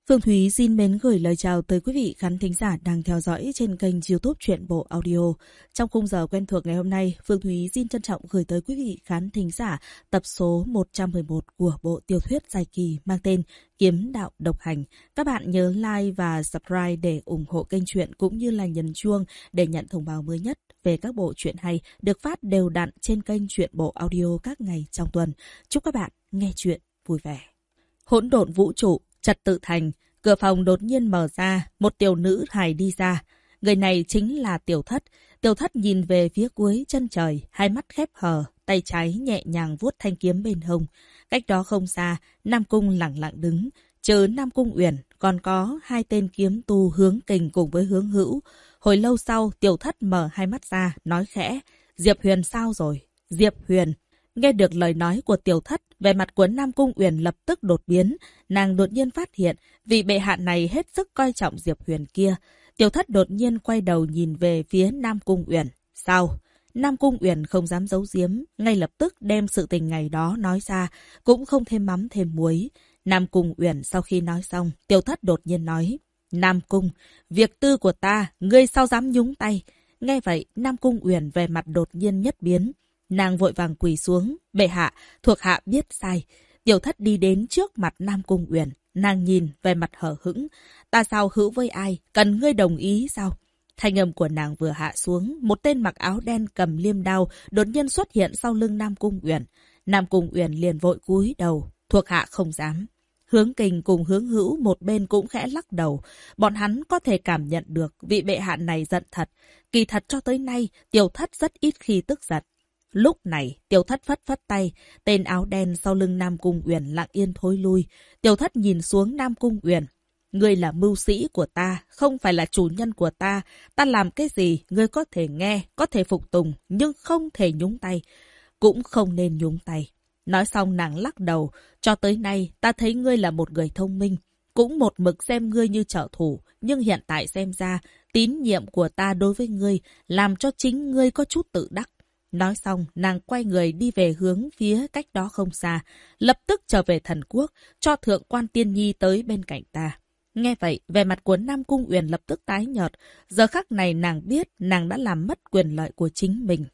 Phương Thúy xin mến gửi lời chào tới quý vị khán thính giả đang theo dõi trên kênh YouTube Truyện Bộ Audio. Trong khung giờ quen thuộc ngày hôm nay, Phương Thúy xin trân trọng gửi tới quý vị khán thính giả tập số 111 của bộ tiểu thuyết dài kỳ mang tên Kiếm Đạo Độc Hành. Các bạn nhớ like và subscribe để ủng hộ kênh truyện cũng như là nhấn chuông để nhận thông báo mới nhất về các bộ truyện hay được phát đều đặn trên kênh Truyện Bộ Audio các ngày trong tuần. Chúc các bạn nghe truyện vui vẻ. Hỗn độn vũ trụ, trật tự thành. Cửa phòng đột nhiên mở ra, một tiểu nữ hài đi ra. Người này chính là Tiểu Thất. Tiểu Thất nhìn về phía cuối chân trời, hai mắt khép hờ, tay trái nhẹ nhàng vuốt thanh kiếm bên hông. Cách đó không xa, Nam Cung lặng lặng đứng. Trừ Nam Cung Uyển, còn có hai tên kiếm tu Hướng Kình cùng với Hướng Hữu. Hồi lâu sau, Tiểu Thất mở hai mắt ra, nói khẽ, Diệp Huyền sao rồi? Diệp Huyền. Nghe được lời nói của Tiểu Thất, vẻ mặt của Nam Cung Uyển lập tức đột biến. Nàng đột nhiên phát hiện, vị bệ hạ này hết sức coi trọng Diệp Huyền kia. Tiểu Thất đột nhiên quay đầu nhìn về phía Nam Cung Uyển. Sao? Nam Cung Uyển không dám giấu giếm, ngay lập tức đem sự tình ngày đó nói ra, cũng không thêm mắm thêm muối. Nam Cung Uyển sau khi nói xong, Tiểu Thất đột nhiên nói, Nam Cung, việc tư của ta, ngươi sao dám nhúng tay? Nghe vậy, Nam Cung Uyển về mặt đột nhiên nhất biến. Nàng vội vàng quỳ xuống, bệ hạ, thuộc hạ biết sai. Tiểu Thất đi đến trước mặt Nam Cung Uyển, nàng nhìn về mặt hờ hững. Ta sao hữu với ai, cần ngươi đồng ý sao? Thanh âm của nàng vừa hạ xuống, một tên mặc áo đen cầm liêm đao đột nhiên xuất hiện sau lưng Nam Cung Uyển. Nam Cung Uyển liền vội cúi đầu, thuộc hạ không dám. Hướng Kình cùng Hướng Hữu một bên cũng khẽ lắc đầu. Bọn hắn có thể cảm nhận được vị bệ hạ này giận thật. Kỳ thật cho tới nay, Tiểu Thất rất ít khi tức giận. Lúc này, Tiểu Thất phất phất tay, tên áo đen sau lưng Nam Cung Uyển lặng yên thối lui. Tiểu Thất nhìn xuống Nam Cung Uyển. Ngươi là mưu sĩ của ta, không phải là chủ nhân của ta. Ta làm cái gì, ngươi có thể nghe, có thể phục tùng, nhưng không thể nhúng tay. Cũng không nên nhúng tay. Nói xong nàng lắc đầu. Cho tới nay, ta thấy ngươi là một người thông minh. Cũng một mực xem ngươi như trợ thủ. Nhưng hiện tại xem ra, tín nhiệm của ta đối với ngươi làm cho chính ngươi có chút tự đắc. Nói xong, nàng quay người đi về hướng phía cách đó không xa, lập tức trở về thần quốc, cho thượng quan Tiên Nhi tới bên cạnh ta. Nghe vậy, vẻ mặt của Nam Cung Uyển lập tức tái nhợt, giờ khắc này nàng biết nàng đã làm mất quyền lợi của chính mình.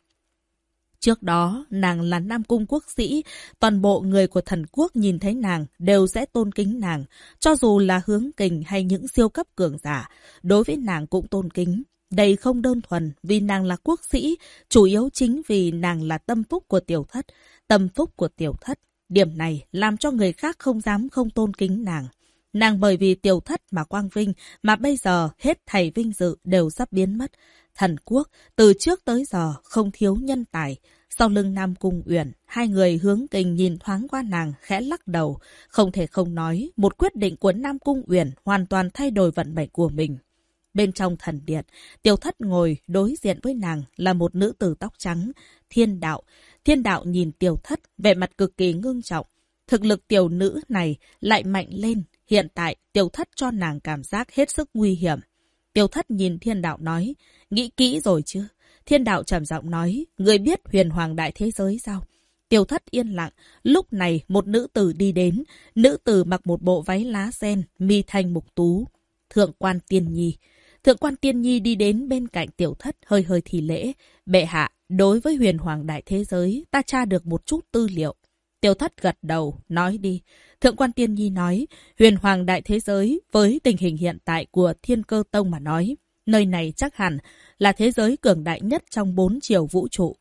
Trước đó, nàng là Nam Cung quốc sĩ, toàn bộ người của thần quốc nhìn thấy nàng đều sẽ tôn kính nàng, cho dù là Hướng Kình hay những siêu cấp cường giả, đối với nàng cũng tôn kính. Đây không đơn thuần vì nàng là quốc sĩ, chủ yếu chính vì nàng là tâm phúc của Tiểu Thất. Tâm phúc của Tiểu Thất, điểm này làm cho người khác không dám không tôn kính nàng. Nàng bởi vì Tiểu Thất mà quang vinh, mà bây giờ hết thảy vinh dự đều sắp biến mất. Thần quốc, từ trước tới giờ không thiếu nhân tài. Sau lưng Nam Cung Uyển, hai người Hướng Kình nhìn thoáng qua nàng, khẽ lắc đầu. Không thể không nói, một quyết định của Nam Cung Uyển hoàn toàn thay đổi vận mệnh của mình. Bên trong thần điện, Tiểu Thất ngồi đối diện với nàng là một nữ tử tóc trắng, Thiên Đạo. Thiên Đạo nhìn Tiểu Thất, vẻ mặt cực kỳ ngưng trọng. Thực lực tiểu nữ này lại mạnh lên. Hiện tại, Tiểu Thất cho nàng cảm giác hết sức nguy hiểm. Tiểu Thất nhìn Thiên Đạo nói, nghĩ kỹ rồi chứ? Thiên Đạo trầm giọng nói, người biết huyền hoàng đại thế giới sao? Tiểu Thất yên lặng. Lúc này, một nữ tử đi đến. Nữ tử mặc một bộ váy lá sen, mi thanh mục tú. Thượng quan Tiên Nhi. Thượng quan Tiên Nhi đi đến bên cạnh Tiểu Thất hơi hơi thì lễ. Bệ hạ, đối với huyền hoàng đại thế giới, ta tra được một chút tư liệu. Tiểu Thất gật đầu, nói đi. Thượng quan Tiên Nhi nói, huyền hoàng đại thế giới với tình hình hiện tại của Thiên Cơ Tông mà nói, nơi này chắc hẳn là thế giới cường đại nhất trong 4 chiều vũ trụ.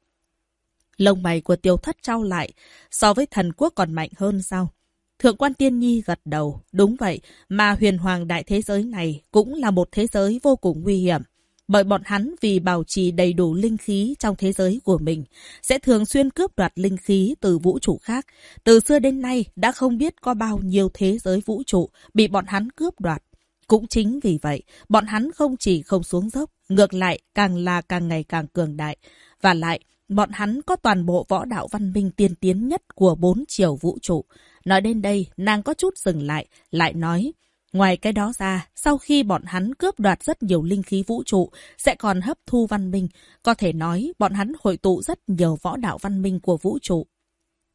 Lông mày của Tiểu Thất trao lại, so với thần quốc còn mạnh hơn sao? Thượng quan Tiên Nhi gật đầu, đúng vậy, mà huyền hoàng đại thế giới này cũng là một thế giới vô cùng nguy hiểm. Bởi bọn hắn vì bảo trì đầy đủ linh khí trong thế giới của mình, sẽ thường xuyên cướp đoạt linh khí từ vũ trụ khác. Từ xưa đến nay đã không biết có bao nhiêu thế giới vũ trụ bị bọn hắn cướp đoạt. Cũng chính vì vậy, bọn hắn không chỉ không xuống dốc, ngược lại càng ngày càng cường đại. Và lại, bọn hắn có toàn bộ võ đạo văn minh tiên tiến nhất của 4 chiều vũ trụ. Nói đến đây, nàng có chút dừng lại nói, ngoài cái đó ra, sau khi bọn hắn cướp đoạt rất nhiều linh khí vũ trụ, sẽ còn hấp thu văn minh. Có thể nói, bọn hắn hội tụ rất nhiều võ đạo văn minh của vũ trụ.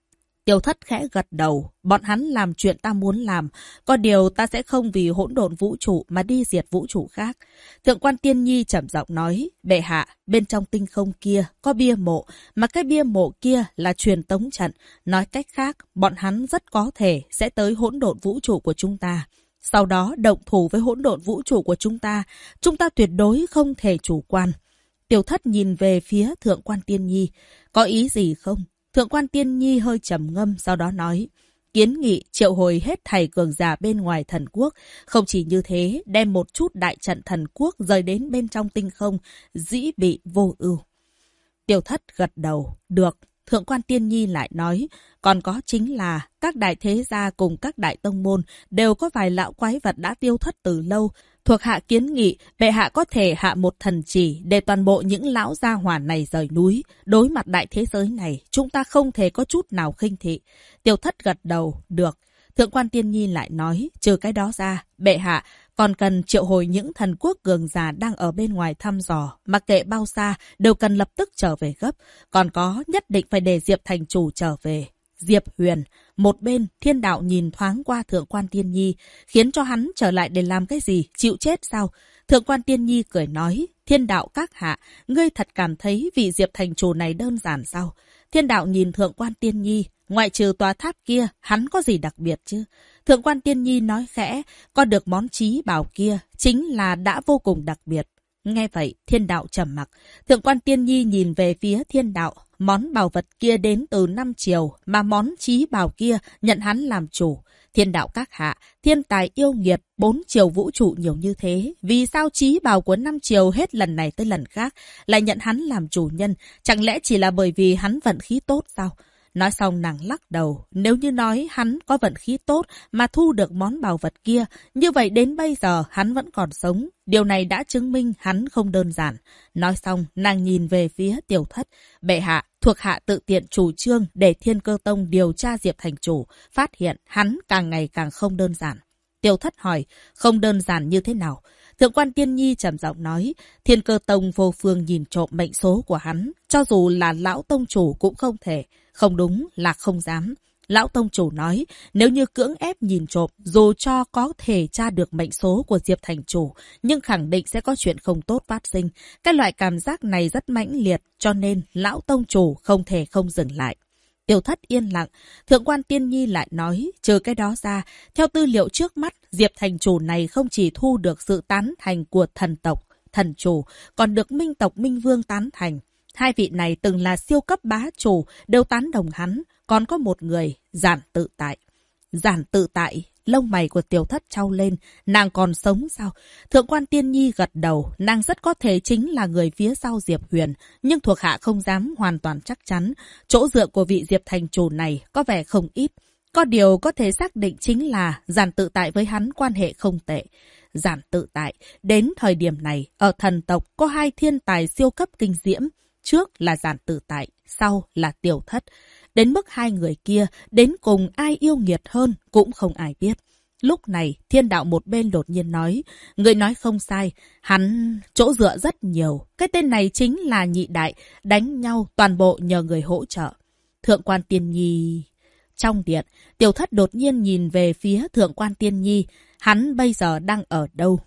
Tiêu Thất khẽ gật đầu, bọn hắn làm chuyện ta muốn làm, có điều ta sẽ không vì hỗn độn vũ trụ mà đi diệt vũ trụ khác. Thượng quan Tiên Nhi trầm giọng nói, bệ hạ, bên trong tinh không kia có bia mộ, mà cái bia mộ kia là truyền tống trận. Nói cách khác, bọn hắn rất có thể sẽ tới hỗn độn vũ trụ của chúng ta. Sau đó động thủ với hỗn độn vũ trụ của chúng ta tuyệt đối không thể chủ quan. Tiêu Thất nhìn về phía Thượng quan Tiên Nhi, có ý gì không? Thượng quan Tiên Nhi hơi trầm ngâm, sau đó nói, kiến nghị triệu hồi hết thầy cường giả bên ngoài thần quốc. Không chỉ như thế, đem một chút đại trận thần quốc rời đến bên trong tinh không, dĩ bị vô ưu. Tiêu Thất gật đầu, được. Thượng quan Tiên Nhi lại nói, còn có chính là các đại thế gia cùng các đại tông môn đều có vài lão quái vật đã tiêu thất từ lâu. Thuộc hạ kiến nghị, bệ hạ có thể hạ một thần chỉ để toàn bộ những lão gia hỏa này rời núi. Đối mặt đại thế giới này, chúng ta không thể có chút nào khinh thị. Tiêu Thất gật đầu, được. Thượng quan Tiên Nhi lại nói, trừ cái đó ra, bệ hạ còn cần triệu hồi những thần quốc cường giả đang ở bên ngoài thăm dò, mặc kệ bao xa, đều cần lập tức trở về gấp. Còn có, nhất định phải để Diệp thành chủ trở về. Diệp Huyền, một bên, Thiên Đạo nhìn thoáng qua Thượng quan Tiên Nhi, khiến cho hắn trở lại để làm cái gì, chịu chết sao? Thượng quan Tiên Nhi cười nói, Thiên Đạo các hạ, ngươi thật cảm thấy vị Diệp thành chủ này đơn giản sao? Thiên Đạo nhìn Thượng quan Tiên Nhi, ngoại trừ tòa tháp kia, hắn có gì đặc biệt chứ? Thượng quan Tiên Nhi nói khẽ, có được món chí bảo kia, chính là đã vô cùng đặc biệt. Nghe vậy, Thiên Đạo trầm mặc. Thượng quan Tiên Nhi nhìn về phía Thiên Đạo, món bảo vật kia đến từ 5 triều, mà món chí bảo kia nhận hắn làm chủ. Thiên Đạo các hạ, thiên tài yêu nghiệt, 4 triều vũ trụ nhiều như thế. Vì sao chí bảo của 5 triều hết lần này tới lần khác lại nhận hắn làm chủ nhân? Chẳng lẽ chỉ là bởi vì hắn vận khí tốt sao? Nói xong nàng lắc đầu, nếu như nói hắn có vận khí tốt mà thu được món bảo vật kia, như vậy đến bây giờ hắn vẫn còn sống. Điều này đã chứng minh hắn không đơn giản. Nói xong, nàng nhìn về phía Tiêu Thất. Bệ hạ, thuộc hạ tự tiện chủ trương để Thiên Cơ Tông điều tra Diệp thành chủ, phát hiện hắn càng ngày càng không đơn giản. Tiêu Thất hỏi, không đơn giản như thế nào? Thượng quan Tiên Nhi trầm giọng nói, Thiên Cơ Tông vô phương nhìn trộm mệnh số của hắn, cho dù là lão tông chủ cũng không thể. Không đúng là không dám. Lão tông chủ nói, nếu như cưỡng ép nhìn trộm, dù cho có thể tra được mệnh số của Diệp thành chủ, nhưng khẳng định sẽ có chuyện không tốt phát sinh. Cái loại cảm giác này rất mãnh liệt, cho nên lão tông chủ không thể không dừng lại. Tiêu Thất yên lặng, Thượng quan Tiên Nhi lại nói, trừ cái đó ra, theo tư liệu trước mắt, Diệp thành chủ này không chỉ thu được sự tán thành của thần tộc, thần chủ, còn được Minh tộc Minh Vương tán thành. Hai vị này từng là siêu cấp bá chủ, đều tán đồng hắn, còn có một người, Giản Tự Tại. Giản Tự Tại, lông mày của Tiêu Thất trao lên, nàng còn sống sao? Thượng quan Tiên Nhi gật đầu, nàng rất có thể chính là người phía sau Diệp Huyền, nhưng thuộc hạ không dám hoàn toàn chắc chắn. Chỗ dựa của vị Diệp thành chủ này có vẻ không ít. Có điều có thể xác định chính là Giản Tự Tại với hắn quan hệ không tệ. Giản Tự Tại, đến thời điểm này, ở thần tộc có 2 thiên tài siêu cấp kinh diễm. Trước là Giản Tự Tại, sau là Tiêu Thất. Đến mức 2 người kia, đến cùng ai yêu nghiệt hơn cũng không ai biết. Lúc này, Thiên Đạo một bên đột nhiên nói, người nói không sai, hắn chỗ dựa rất nhiều. Cái tên này chính là Nhị Đại, đánh nhau toàn bộ nhờ người hỗ trợ. Thượng quan Tiên Nhi... Trong điện, Tiêu Thất đột nhiên nhìn về phía Thượng quan Tiên Nhi, hắn bây giờ đang ở đâu?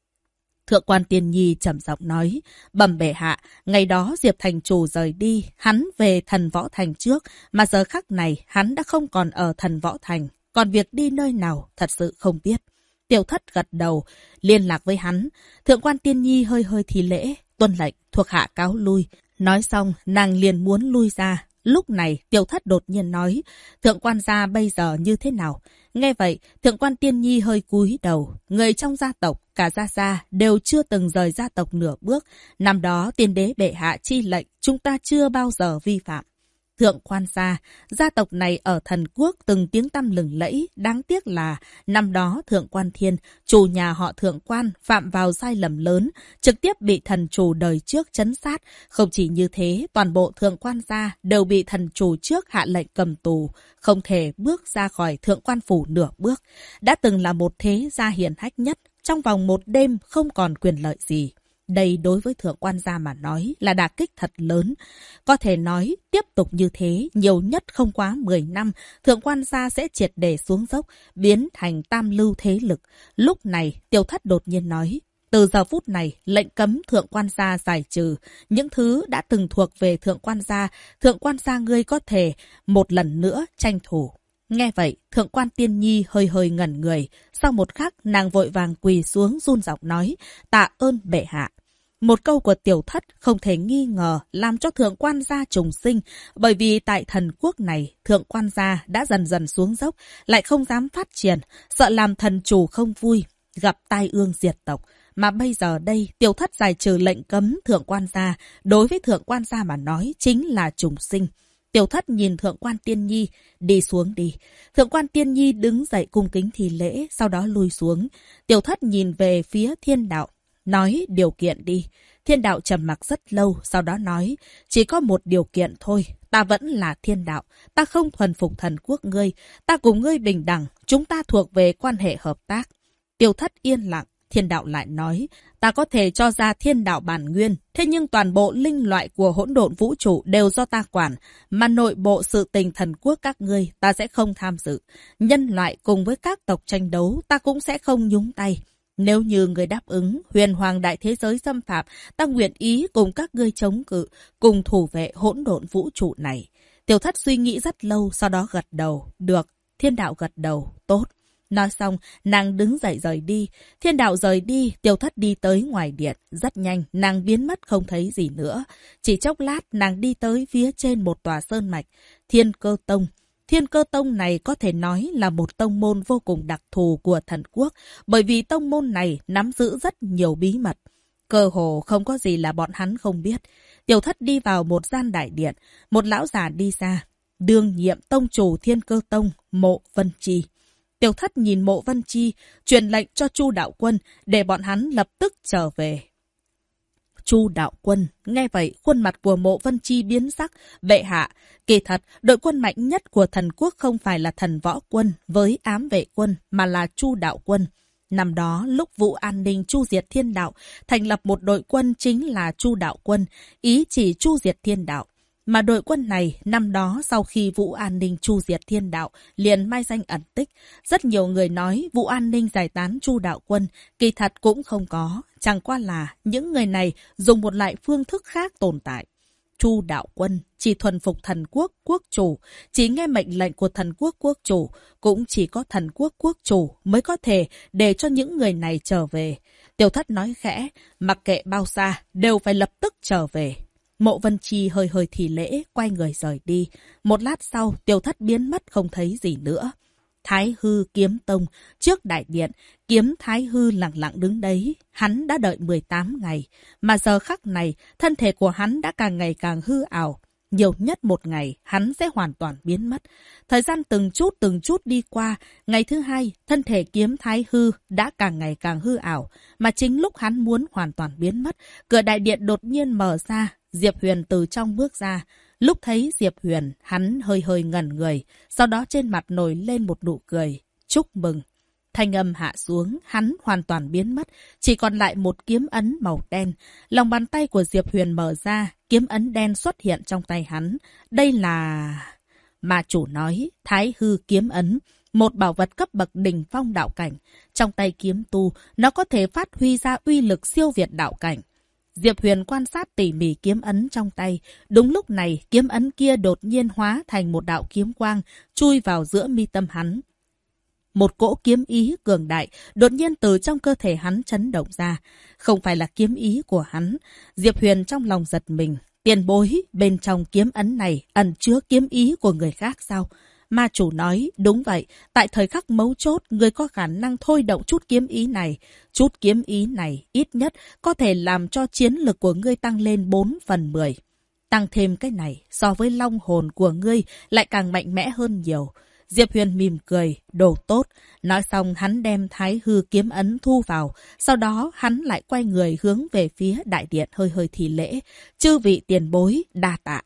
Thượng quan Tiên Nhi trầm giọng nói, bẩm bệ hạ, ngày đó Diệp thành chủ rời đi, hắn về Thần Võ Thành trước, mà giờ khắc này hắn đã không còn ở Thần Võ Thành, còn việc đi nơi nào thật sự không biết. Tiêu Thất gật đầu, liên lạc với hắn. Thượng quan Tiên Nhi hơi thi lễ, tuân lệnh, thuộc hạ cáo lui. Nói xong, nàng liền muốn lui ra. Lúc này, Tiêu Thất đột nhiên nói, Thượng quan gia bây giờ như thế nào? Nghe vậy, Thượng quan Tiên Nhi hơi cúi đầu. Người trong gia tộc, cả gia đều chưa từng rời gia tộc nửa bước. Năm đó, tiên đế bệ hạ chi lệnh, chúng ta chưa bao giờ vi phạm. Thượng quan gia tộc này ở thần quốc từng tiếng tăm lừng lẫy. Đáng tiếc là, năm đó Thượng quan Thiên, chủ nhà họ Thượng quan, phạm vào sai lầm lớn, trực tiếp bị thần chủ đời trước trấn sát. Không chỉ như thế, toàn bộ Thượng quan gia đều bị thần chủ trước hạ lệnh cầm tù, không thể bước ra khỏi Thượng quan phủ nửa bước. Đã từng là một thế gia hiển hách nhất, trong vòng một đêm không còn quyền lợi gì. Đây đối với thượng quan gia mà nói là đả kích thật lớn. Có thể nói, tiếp tục như thế, nhiều nhất không quá 10 năm, thượng quan gia sẽ triệt để xuống dốc, biến thành tam lưu thế lực. Lúc này, Tiêu Thất đột nhiên nói, từ giờ phút này, lệnh cấm thượng quan gia giải trừ. Những thứ đã từng thuộc về thượng quan gia ngươi có thể một lần nữa tranh thủ. Nghe vậy, thượng quan Tiên Nhi hơi hơi ngẩn người. Sau một khắc, nàng vội vàng quỳ xuống run giọng nói, tạ ơn bệ hạ. Một câu của Tiểu Thất không thể nghi ngờ làm cho thượng quan gia trùng sinh, bởi vì tại thần quốc này, thượng quan gia đã dần dần xuống dốc, lại không dám phát triển, sợ làm thần chủ không vui, gặp tai ương diệt tộc. Mà bây giờ đây, Tiểu Thất giải trừ lệnh cấm thượng quan gia, đối với thượng quan gia mà nói chính là trùng sinh. Tiểu Thất nhìn thượng quan Tiên Nhi, đi xuống đi. Thượng quan Tiên Nhi đứng dậy cung kính thì lễ, sau đó lui xuống. Tiểu Thất nhìn về phía Thiên Đạo, nói điều kiện đi. Thiên Đạo trầm mặc rất lâu, sau đó nói, chỉ có một điều kiện thôi, ta vẫn là Thiên Đạo, ta không thuần phục thần quốc ngươi, ta cùng ngươi bình đẳng, chúng ta thuộc về quan hệ hợp tác. Tiểu Thất yên lặng. Thiên Đạo lại nói, ta có thể cho ra thiên đạo bản nguyên, thế nhưng toàn bộ linh loại của hỗn độn vũ trụ đều do ta quản, mà nội bộ sự tình thần quốc các ngươi ta sẽ không tham dự. Nhân loại cùng với các tộc tranh đấu ta cũng sẽ không nhúng tay. Nếu như người đáp ứng, huyền hoàng đại thế giới xâm phạm, ta nguyện ý cùng các ngươi chống cự, cùng thủ vệ hỗn độn vũ trụ này. Tiểu Thất suy nghĩ rất lâu, sau đó gật đầu. Được, Thiên Đạo gật đầu, tốt. Nói xong, nàng đứng dậy rời đi. Thiên Đạo rời đi, Tiểu Thất đi tới ngoài điện. Rất nhanh, nàng biến mất không thấy gì nữa. Chỉ chốc lát, nàng đi tới phía trên một tòa sơn mạch. Thiên Cơ Tông. Thiên Cơ Tông này có thể nói là một tông môn vô cùng đặc thù của thần quốc. Bởi vì tông môn này nắm giữ rất nhiều bí mật. Cơ hồ không có gì là bọn hắn không biết. Tiểu Thất đi vào một gian đại điện. Một lão già đi ra. Đương nhiệm tông chủ Thiên Cơ Tông, Mộ Vân Chi. Tiểu Thất nhìn Mộ Vân Chi, truyền lệnh cho Chu Đạo Quân để bọn hắn lập tức trở về. Chu Đạo Quân, nghe vậy, khuôn mặt của Mộ Vân Chi biến sắc. Bệ hạ, kỳ thật, đội quân mạnh nhất của thần quốc không phải là thần võ quân với ám vệ quân, mà là Chu Đạo Quân. Năm đó, lúc vụ an ninh chu diệt thiên đạo, thành lập một đội quân chính là Chu Đạo Quân, ý chỉ chu diệt thiên đạo. Mà đội quân này, năm đó sau khi vụ an ninh chu diệt thiên đạo, liền mai danh ẩn tích. Rất nhiều người nói vụ an ninh giải tán Chu Đạo Quân, kỳ thật cũng không có. Chẳng qua là những người này dùng một loại phương thức khác tồn tại. Chu Đạo Quân chỉ thuần phục thần quốc quốc chủ, chỉ nghe mệnh lệnh của thần quốc quốc chủ, cũng chỉ có thần quốc quốc chủ mới có thể để cho những người này trở về. Tiểu Thất nói khẽ, mặc kệ bao xa, đều phải lập tức trở về. Mộ Vân Chi hơi hơi thì lễ, quay người rời đi. Một lát sau, Tiểu Thất biến mất không thấy gì nữa. Thái Hư Kiếm Tông, trước đại điện, Kiếm Thái Hư lặng lặng đứng đấy. Hắn đã đợi 18 ngày, mà giờ khắc này, thân thể của hắn đã càng ngày càng hư ảo. Nhiều nhất một ngày, hắn sẽ hoàn toàn biến mất. Thời gian từng chút đi qua. Ngày thứ hai, thân thể Kiếm Thái Hư đã càng ngày càng hư ảo. Mà chính lúc hắn muốn hoàn toàn biến mất, cửa đại điện đột nhiên mở ra. Diệp Huyền từ trong bước ra. Lúc thấy Diệp Huyền, hắn hơi hơi ngẩn người. Sau đó trên mặt nổi lên một nụ cười. Chúc mừng. Thanh âm hạ xuống, hắn hoàn toàn biến mất. Chỉ còn lại một kiếm ấn màu đen. Lòng bàn tay của Diệp Huyền mở ra. Kiếm ấn đen xuất hiện trong tay hắn. Đây là... Mà chủ nói, Thái Hư kiếm ấn. Một bảo vật cấp bậc đỉnh phong đạo cảnh. Trong tay kiếm tu, nó có thể phát huy ra uy lực siêu việt đạo cảnh. Diệp Huyền quan sát tỉ mỉ kiếm ấn trong tay. Đúng lúc này, kiếm ấn kia đột nhiên hóa thành một đạo kiếm quang, chui vào giữa mi tâm hắn. Một cỗ kiếm ý cường đại đột nhiên từ trong cơ thể hắn chấn động ra. Không phải là kiếm ý của hắn. Diệp Huyền trong lòng giật mình. Tiền bối, bên trong kiếm ấn này ẩn chứa kiếm ý của người khác sao? Ma chủ nói, đúng vậy, tại thời khắc mấu chốt, người có khả năng thôi động chút kiếm ý này. Chút kiếm ý này, ít nhất, có thể làm cho chiến lực của ngươi tăng lên 4/10. Tăng thêm cái này, so với long hồn của ngươi, lại càng mạnh mẽ hơn nhiều. Diệp Huyền mỉm cười, đồ tốt. Nói xong hắn đem Thái Hư kiếm ấn thu vào. Sau đó hắn lại quay người hướng về phía đại điện hơi hơi thì lễ. Chư vị tiền bối, đa tạ.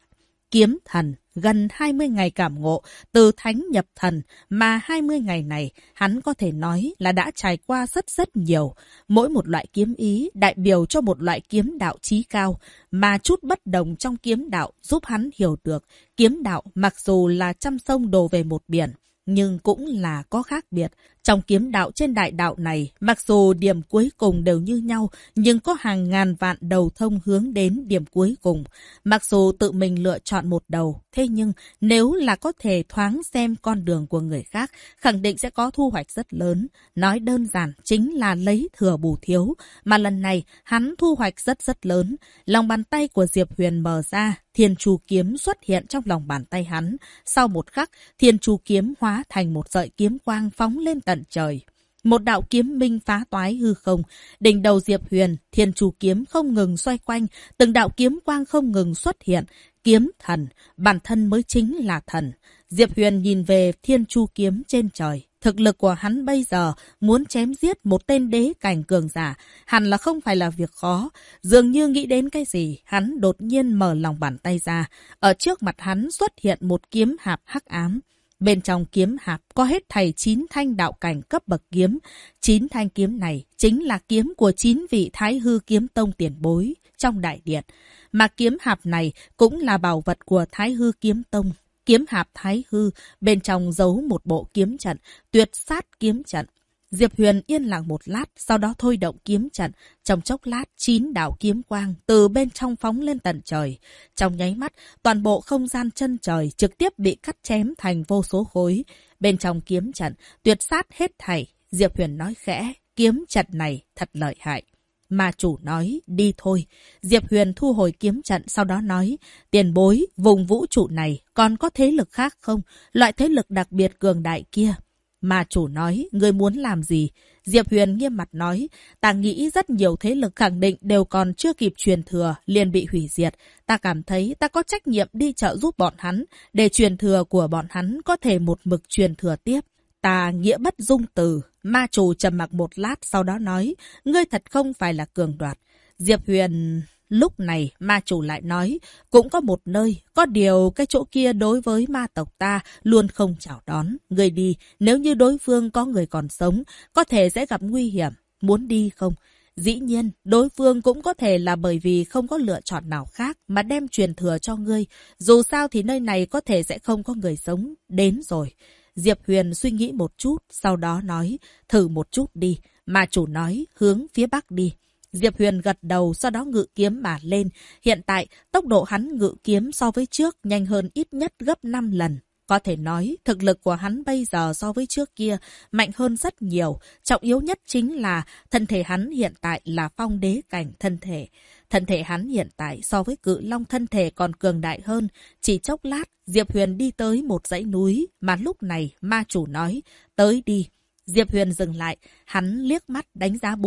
Kiếm thần, gần 20 ngày cảm ngộ, từ thánh nhập thần, mà 20 ngày này hắn có thể nói là đã trải qua rất nhiều. Mỗi một loại kiếm ý đại biểu cho một loại kiếm đạo chí cao, mà chút bất đồng trong kiếm đạo giúp hắn hiểu được kiếm đạo mặc dù là trăm sông đổ về một biển, nhưng cũng là có khác biệt. Trong kiếm đạo trên đại đạo này, mặc dù điểm cuối cùng đều như nhau, nhưng có hàng ngàn vạn đầu thông hướng đến điểm cuối cùng. Mặc dù tự mình lựa chọn một đầu, thế nhưng nếu là có thể thoáng xem con đường của người khác, khẳng định sẽ có thu hoạch rất lớn. Nói đơn giản chính là lấy thừa bù thiếu, mà lần này hắn thu hoạch rất lớn. Lòng bàn tay của Diệp Huyền mở ra, Thiên Chu kiếm xuất hiện trong lòng bàn tay hắn. Sau một khắc, Thiên Chu kiếm hóa thành một sợi kiếm quang phóng lên tận trời. Một đạo kiếm minh phá toái hư không, đỉnh đầu Diệp Huyền, Thiên Chu kiếm không ngừng xoay quanh, từng đạo kiếm quang không ngừng xuất hiện. Kiếm thần, bản thân mới chính là thần. Diệp Huyền nhìn về Thiên Chu kiếm trên trời. Thực lực của hắn bây giờ muốn chém giết một tên đế cảnh cường giả hẳn là không phải là việc khó. Dường như nghĩ đến cái gì, hắn đột nhiên mở lòng bàn tay ra. Ở trước mặt hắn xuất hiện một kiếm hạp hắc ám. Bên trong kiếm hạp có hết thảy 9 thanh đạo cảnh cấp bậc kiếm. 9 thanh kiếm này chính là kiếm của 9 vị Thái Hư kiếm tông tiền bối trong đại điện. Mà kiếm hạp này cũng là bảo vật của Thái Hư kiếm tông. Kiếm hạp Thái Hư, bên trong giấu một bộ kiếm trận, tuyệt sát kiếm trận. Diệp Huyền yên lặng một lát, sau đó thôi động kiếm trận. Trong chốc lát, 9 đạo kiếm quang từ bên trong phóng lên tận trời. Trong nháy mắt, toàn bộ không gian chân trời trực tiếp bị cắt chém thành vô số khối. Bên trong kiếm trận, tuyệt sát hết thảy. Diệp Huyền nói khẽ, kiếm trận này thật lợi hại. Ma chủ nói, đi thôi. Diệp Huyền thu hồi kiếm trận, sau đó nói, tiền bối, vùng vũ trụ này còn có thế lực khác không? Loại thế lực đặc biệt cường đại kia. Ma chủ nói, ngươi muốn làm gì? Diệp Huyền nghiêm mặt nói, ta nghĩ rất nhiều thế lực khẳng định đều còn chưa kịp truyền thừa, liền bị hủy diệt. Ta cảm thấy ta có trách nhiệm đi trợ giúp bọn hắn, để truyền thừa của bọn hắn có thể một mực truyền thừa tiếp. Ta nghĩa bất dung từ. Ma chủ trầm mặc một lát, sau đó nói, ngươi thật không phải là cường đoạt. Diệp Huyền... Lúc này, ma chủ lại nói, cũng có một nơi, có điều cái chỗ kia đối với ma tộc ta luôn không chào đón. Người đi, nếu như đối phương có người còn sống, có thể sẽ gặp nguy hiểm. Muốn đi không? Dĩ nhiên, đối phương cũng có thể là bởi vì không có lựa chọn nào khác mà đem truyền thừa cho ngươi. Dù sao thì nơi này có thể sẽ không có người sống. Đến rồi. Diệp Huyền suy nghĩ một chút, sau đó nói, thử một chút đi. Ma chủ nói, hướng phía bắc đi. Diệp Huyền gật đầu, sau đó ngự kiếm mà lên. Hiện tại, tốc độ hắn ngự kiếm so với trước nhanh hơn ít nhất gấp 5 lần. Có thể nói, thực lực của hắn bây giờ so với trước kia mạnh hơn rất nhiều. Trọng yếu nhất chính là thân thể hắn hiện tại là phong đế cảnh thân thể. Thân thể hắn hiện tại so với cự long thân thể còn cường đại hơn. Chỉ chốc lát, Diệp Huyền đi tới một dãy núi, mà lúc này ma chủ nói, tới đi. Diệp Huyền dừng lại, hắn liếc mắt đánh giá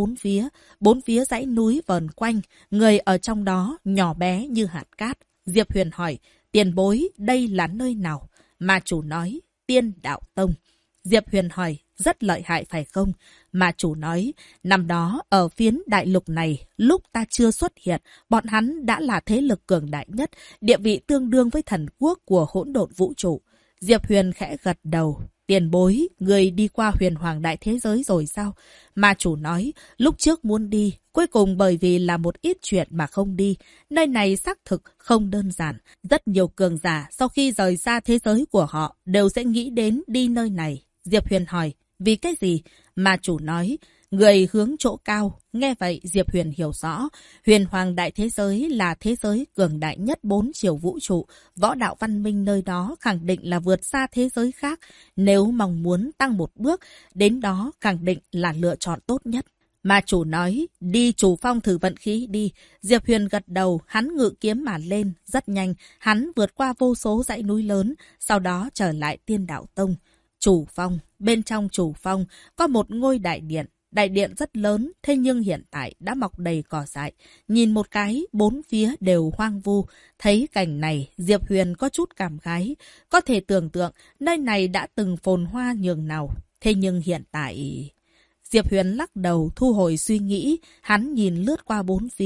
bốn phía dãy núi vờn quanh, người ở trong đó nhỏ bé như hạt cát. Diệp Huyền hỏi, tiền bối, đây là nơi nào? Ma chủ nói, Tiên Đạo Tông. Diệp Huyền hỏi, rất lợi hại phải không? Ma chủ nói, năm đó ở phiến đại lục này, lúc ta chưa xuất hiện, bọn hắn đã là thế lực cường đại nhất, địa vị tương đương với thần quốc của hỗn độn vũ trụ. Diệp Huyền khẽ gật đầu. Tiền bối, người đi qua huyền hoàng đại thế giới rồi sao? Ma chủ nói, lúc trước muốn đi, cuối cùng bởi vì là một ít chuyện mà không đi. Nơi này xác thực không đơn giản. Rất nhiều cường giả sau khi rời xa thế giới của họ đều sẽ nghĩ đến đi nơi này. Diệp Huyền hỏi, vì cái gì? Ma chủ nói, người hướng chỗ cao. Nghe vậy Diệp Huyền hiểu rõ, huyền hoàng đại thế giới là thế giới cường đại nhất 4 chiều vũ trụ. Võ đạo văn minh nơi đó khẳng định là vượt xa thế giới khác. Nếu mong muốn tăng một bước, đến đó khẳng định là lựa chọn tốt nhất. Ma chủ nói, đi chủ phong thử vận khí đi. Diệp Huyền gật đầu, hắn ngự kiếm mà lên. Rất nhanh, hắn vượt qua vô số dãy núi lớn, sau đó trở lại Tiên Đạo Tông. Chủ phong, bên trong chủ phong có một ngôi đại điện. Đại điện rất lớn, thế nhưng hiện tại đã mọc đầy cỏ dại. Nhìn một cái, bốn phía đều hoang vu. Thấy cảnh này, Diệp Huyền có chút cảm khái. Có thể tưởng tượng, nơi này đã từng phồn hoa nhường nào. Thế nhưng hiện tại... Diệp Huyền lắc đầu thu hồi suy nghĩ, hắn nhìn lướt qua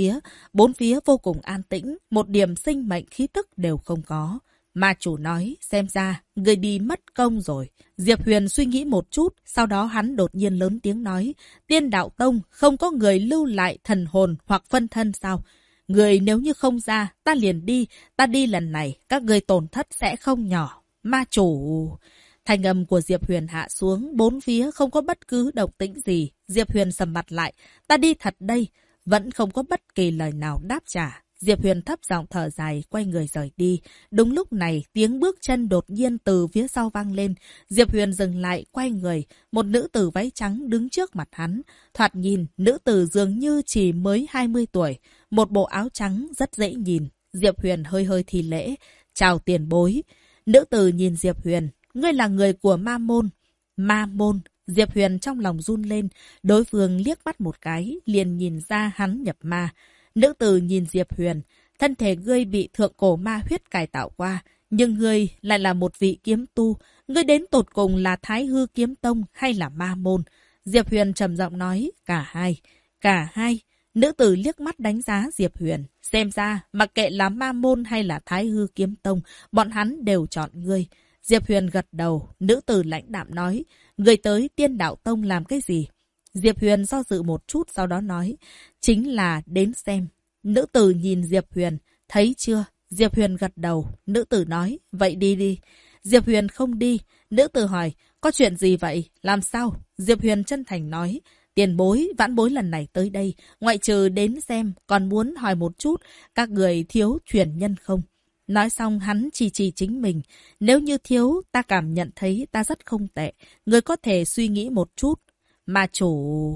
bốn phía vô cùng an tĩnh, một điểm sinh mệnh khí tức đều không có. Ma chủ nói, xem ra, người đi mất công rồi. Diệp Huyền suy nghĩ một chút, sau đó hắn đột nhiên lớn tiếng nói, Tiên Đạo Tông không có người lưu lại thần hồn hoặc phân thân sao? Người nếu như không ra, ta liền đi, ta đi lần này, các người tổn thất sẽ không nhỏ. Ma chủ... Thanh âm của Diệp Huyền hạ xuống, bốn phía không có bất cứ động tĩnh gì. Diệp Huyền sầm mặt lại, ta đi thật đây. Vẫn không có bất kỳ lời nào đáp trả. Diệp Huyền thấp giọng thở dài, quay người rời đi. Đúng lúc này, tiếng bước chân đột nhiên từ phía sau vang lên. Diệp Huyền dừng lại, quay người. Một nữ tử váy trắng đứng trước mặt hắn. Thoạt nhìn, nữ tử dường như chỉ mới 20 tuổi. Một bộ áo trắng rất dễ nhìn. Diệp Huyền hơi hơi thi lễ. Chào tiền bối. Nữ tử nhìn Diệp Huyền. Ngươi là người của Ma Môn. Ma Môn. Diệp Huyền trong lòng run lên. Đối phương liếc mắt một cái, liền nhìn ra hắn nhập ma. Nữ tử nhìn Diệp Huyền. Thân thể ngươi bị thượng cổ ma huyết cải tạo qua. Nhưng ngươi lại là một vị kiếm tu. Ngươi đến tột cùng là Thái Hư Kiếm Tông hay là Ma Môn? Diệp Huyền trầm giọng nói. Cả hai. Cả hai. Nữ tử liếc mắt đánh giá Diệp Huyền. Xem ra, mặc kệ là Ma Môn hay là Thái Hư Kiếm Tông, bọn hắn đều chọn ngươi. Diệp Huyền gật đầu, nữ tử lãnh đạm nói, người tới Tiên Đạo Tông làm cái gì? Diệp Huyền do dự một chút sau đó nói, chính là đến xem. Nữ tử nhìn Diệp Huyền, thấy chưa? Diệp Huyền gật đầu, nữ tử nói, vậy đi đi. Diệp Huyền không đi, nữ tử hỏi, có chuyện gì vậy? Làm sao? Diệp Huyền chân thành nói, tiền bối, vãn bối lần này tới đây, ngoại trừ đến xem, còn muốn hỏi một chút, các người thiếu truyền nhân không? Nói xong hắn chỉ chính mình. Nếu như thiếu, ta cảm nhận thấy ta rất không tệ. Người có thể suy nghĩ một chút. Mà chủ...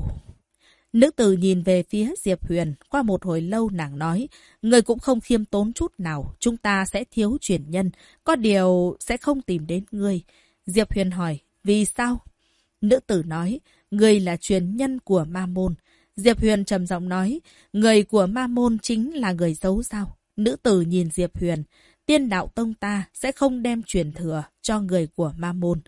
Nữ tử nhìn về phía Diệp Huyền. Qua một hồi lâu nàng nói. Người cũng không khiêm tốn chút nào. Chúng ta sẽ thiếu truyền nhân. Có điều sẽ không tìm đến ngươi. Diệp Huyền hỏi. Vì sao? Nữ tử nói. Người là truyền nhân của Ma Môn. Diệp Huyền trầm giọng nói. Người của Ma Môn chính là người xấu sao? Nữ tử nhìn Diệp Huyền. Tiên Đạo Tông ta sẽ không đem truyền thừa cho người của Ma Môn.